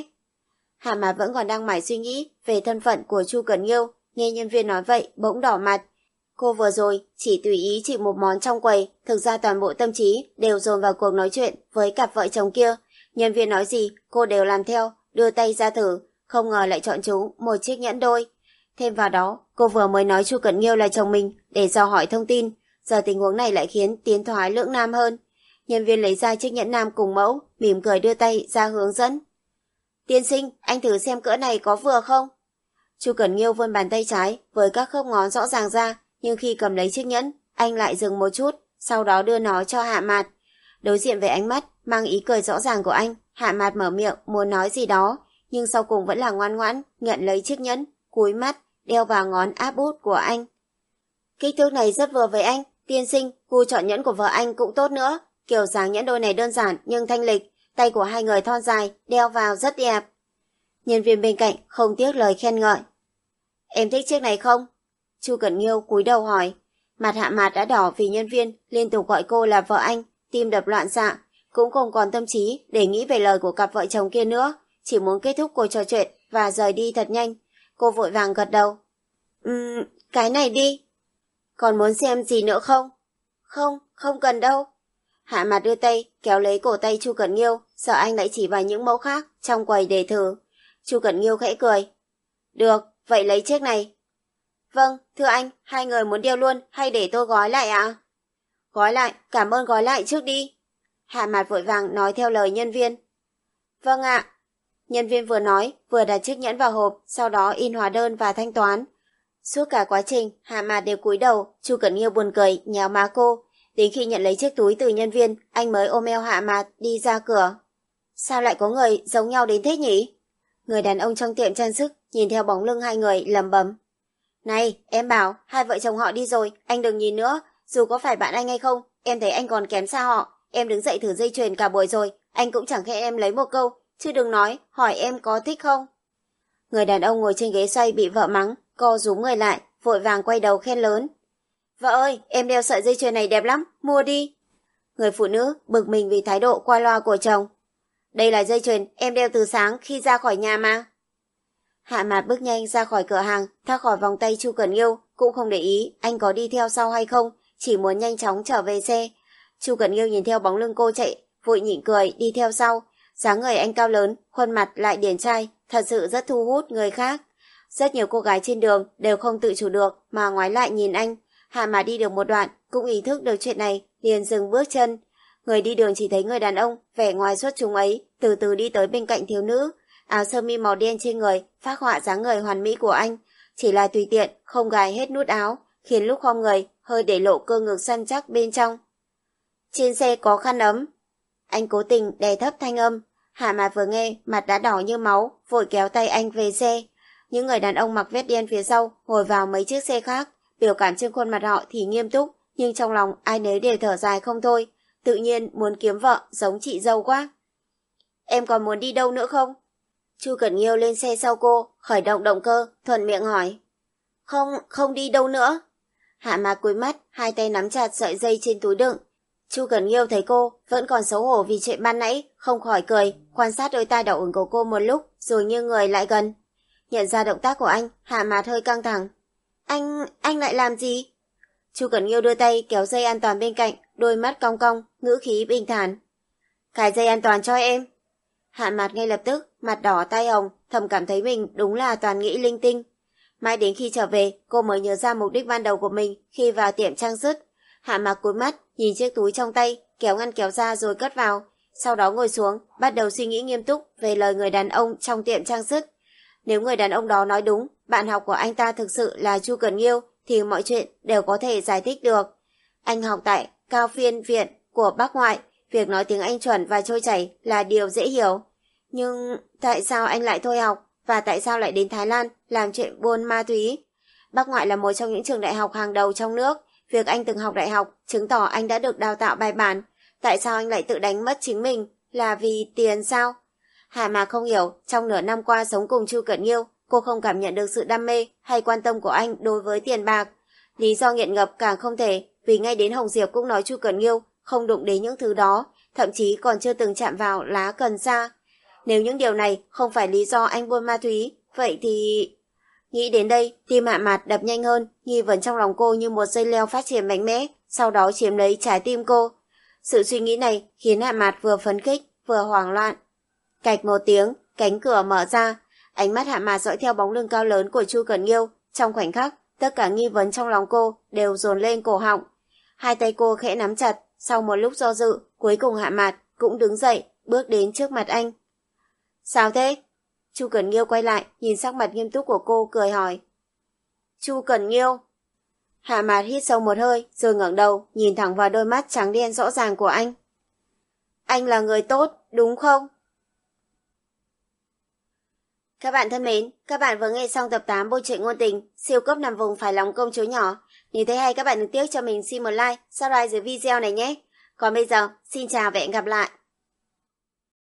Hạ Mạt vẫn còn đang mải suy nghĩ về thân phận của Chu Cẩn Nghiêu, nghe nhân viên nói vậy bỗng đỏ mặt. Cô vừa rồi chỉ tùy ý chỉ một món trong quầy, thực ra toàn bộ tâm trí đều dồn vào cuộc nói chuyện với cặp vợ chồng kia. Nhân viên nói gì cô đều làm theo, đưa tay ra thử, không ngờ lại chọn chúng một chiếc nhẫn đôi. Thêm vào đó, cô vừa mới nói Chu Cẩn Nghiêu là chồng mình để dò hỏi thông tin, giờ tình huống này lại khiến tiến thoái lưỡng nam hơn. Nhân viên lấy ra chiếc nhẫn nam cùng mẫu, mỉm cười đưa tay ra hướng dẫn. Tiên sinh, anh thử xem cỡ này có vừa không? Chu Cẩn Nghiêu vươn bàn tay trái với các khớp ngón rõ ràng ra, nhưng khi cầm lấy chiếc nhẫn, anh lại dừng một chút, sau đó đưa nó cho Hạ Mạt. Đối diện với ánh mắt mang ý cười rõ ràng của anh, Hạ Mạt mở miệng muốn nói gì đó, nhưng sau cùng vẫn là ngoan ngoãn nhận lấy chiếc nhẫn, cúi mắt đeo vào ngón áp út của anh. Kích thước này rất vừa với anh, tiên sinh, gu chọn nhẫn của vợ anh cũng tốt nữa. Kiểu dáng nhẫn đôi này đơn giản nhưng thanh lịch, tay của hai người thon dài, đeo vào rất đẹp. Nhân viên bên cạnh không tiếc lời khen ngợi. Em thích chiếc này không? Chu Cẩn Nghiêu cúi đầu hỏi. Mặt Hạ Mạt đã đỏ vì nhân viên liên tục gọi cô là vợ anh, tim đập loạn xạ, cũng không còn tâm trí để nghĩ về lời của cặp vợ chồng kia nữa, chỉ muốn kết thúc cuộc trò chuyện và rời đi thật nhanh. Cô vội vàng gật đầu. Ừm, um, cái này đi. Còn muốn xem gì nữa không? Không, không cần đâu. Hạ Mạt đưa tay kéo lấy cổ tay Chu Cẩn Nghiêu, sợ anh lại chỉ vào những mẫu khác trong quầy để thử. Chu Cẩn Nghiêu khẽ cười. Được, vậy lấy chiếc này. Vâng, thưa anh, hai người muốn đeo luôn hay để tôi gói lại ạ? À? Gói lại, cảm ơn gói lại trước đi. Hạ Mạt vội vàng nói theo lời nhân viên. Vâng ạ. Nhân viên vừa nói, vừa đặt chiếc nhẫn vào hộp, sau đó in hóa đơn và thanh toán. Suốt cả quá trình, Hạ Mạt đều cúi đầu, Chu Cẩn Nghiêu buồn cười, nhéo má cô. Đến khi nhận lấy chiếc túi từ nhân viên, anh mới ôm eo Hạ Mạt đi ra cửa. Sao lại có người giống nhau đến thế nhỉ? Người đàn ông trong tiệm trang sức nhìn theo bóng lưng hai người lẩm bẩm. Này, em bảo, hai vợ chồng họ đi rồi, anh đừng nhìn nữa. Dù có phải bạn anh hay không, em thấy anh còn kém xa họ. Em đứng dậy thử dây chuyền cả buổi rồi, anh cũng chẳng khen em lấy một câu, chứ đừng nói, hỏi em có thích không. Người đàn ông ngồi trên ghế xoay bị vợ mắng, co rúm người lại, vội vàng quay đầu khen lớn. Vợ ơi, em đeo sợi dây chuyền này đẹp lắm, mua đi. Người phụ nữ bực mình vì thái độ qua loa của chồng. Đây là dây chuyền em đeo từ sáng khi ra khỏi nhà mà. Hạ Mạt bước nhanh ra khỏi cửa hàng, thoát khỏi vòng tay Chu Cẩn Nghiêu, cũng không để ý anh có đi theo sau hay không, chỉ muốn nhanh chóng trở về xe. Chu Cẩn Nghiêu nhìn theo bóng lưng cô chạy, vội nhịn cười đi theo sau. Dáng người anh cao lớn, khuôn mặt lại điển trai, thật sự rất thu hút người khác. Rất nhiều cô gái trên đường đều không tự chủ được mà ngoái lại nhìn anh. Hạ Mạt đi được một đoạn, cũng ý thức được chuyện này, liền dừng bước chân. Người đi đường chỉ thấy người đàn ông vẻ ngoài xuất chúng ấy từ từ đi tới bên cạnh thiếu nữ. Áo sơ mi màu đen trên người phác họa dáng người hoàn mỹ của anh, chỉ là tùy tiện không gài hết nút áo, khiến lúc khom người hơi để lộ cơ ngực săn chắc bên trong. Trên xe có khăn ấm. Anh cố tình đè thấp thanh âm. Hạ Mạt vừa nghe mặt đã đỏ như máu, vội kéo tay anh về xe. Những người đàn ông mặc vest đen phía sau ngồi vào mấy chiếc xe khác, biểu cảm trên khuôn mặt họ thì nghiêm túc, nhưng trong lòng ai nấy đều thở dài không thôi, tự nhiên muốn kiếm vợ giống chị dâu quá. Em còn muốn đi đâu nữa không? Chu Cẩn Nghiêu lên xe sau cô, khởi động động cơ, thuận miệng hỏi. Không, không đi đâu nữa. Hạ Mạt cúi mắt, hai tay nắm chặt sợi dây trên túi đựng. Chu Cẩn Nghiêu thấy cô vẫn còn xấu hổ vì chuyện ban nãy, không khỏi cười, quan sát đôi tai đỏ ửng của cô một lúc, rồi nghiêng người lại gần. Nhận ra động tác của anh, Hạ Mạt hơi căng thẳng. Anh, anh lại làm gì? Chu Cẩn Nghiêu đưa tay kéo dây an toàn bên cạnh, đôi mắt cong cong, ngữ khí bình thản. Cài dây an toàn cho em. Hạ Mạt ngay lập tức, mặt đỏ tai hồng, thầm cảm thấy mình đúng là toàn nghĩ linh tinh. Mãi đến khi trở về, cô mới nhớ ra mục đích ban đầu của mình khi vào tiệm trang sức. Hạ Mạt cúi mắt, nhìn chiếc túi trong tay, kéo ngăn kéo ra rồi cất vào. Sau đó ngồi xuống, bắt đầu suy nghĩ nghiêm túc về lời người đàn ông trong tiệm trang sức. Nếu người đàn ông đó nói đúng, bạn học của anh ta thực sự là Chu Cẩn Nghiêu, thì mọi chuyện đều có thể giải thích được. Anh học tại Cao Phiên Viện của Bắc Ngoại, việc nói tiếng Anh chuẩn và trôi chảy là điều dễ hiểu. Nhưng tại sao anh lại thôi học, và tại sao lại đến Thái Lan làm chuyện buôn ma túy? Bắc Ngoại là một trong những trường đại học hàng đầu trong nước. Việc anh từng học đại học chứng tỏ anh đã được đào tạo bài bản. Tại sao anh lại tự đánh mất chính mình? Là vì tiền sao? Hà Mạc không hiểu, trong nửa năm qua sống cùng Chu Cẩn Nghiêu, cô không cảm nhận được sự đam mê hay quan tâm của anh đối với tiền bạc. Lý do nghiện ngập càng không thể, vì ngay đến Hồng Diệp cũng nói Chu Cẩn Nghiêu không đụng đến những thứ đó, thậm chí còn chưa từng chạm vào lá cần sa. Nếu những điều này không phải lý do anh buôn ma túy, vậy thì... Nghĩ đến đây, tim Hạ Mạt đập nhanh hơn, nghi vấn trong lòng cô như một dây leo phát triển mạnh mẽ, sau đó chiếm lấy trái tim cô. Sự suy nghĩ này khiến Hạ Mạt vừa phấn khích, vừa hoảng loạn. Cạch một tiếng, cánh cửa mở ra, ánh mắt Hạ Mạt dõi theo bóng lưng cao lớn của Chu Cẩn Nghiêu. Trong khoảnh khắc, tất cả nghi vấn trong lòng cô đều dồn lên cổ họng. Hai tay cô khẽ nắm chặt, sau một lúc do dự, cuối cùng Hạ Mạt cũng đứng dậy, bước đến trước mặt anh. Sao thế? Chu Cẩn Nghiêu quay lại, nhìn sắc mặt nghiêm túc của cô, cười hỏi. Chu Cẩn Nghiêu. Hạ Mạt hít sâu một hơi, rồi ngẩng đầu, nhìn thẳng vào đôi mắt trắng đen rõ ràng của anh. Anh là người tốt, đúng không? Các bạn thân mến, các bạn vừa nghe xong tập tám bộ truyện ngôn tình siêu cấp nằm vùng phải lòng công chúa nhỏ. Nếu thấy hay các bạn đừng tiếc cho mình xin một like, subscribe dưới video này nhé. Còn bây giờ, xin chào và hẹn gặp lại.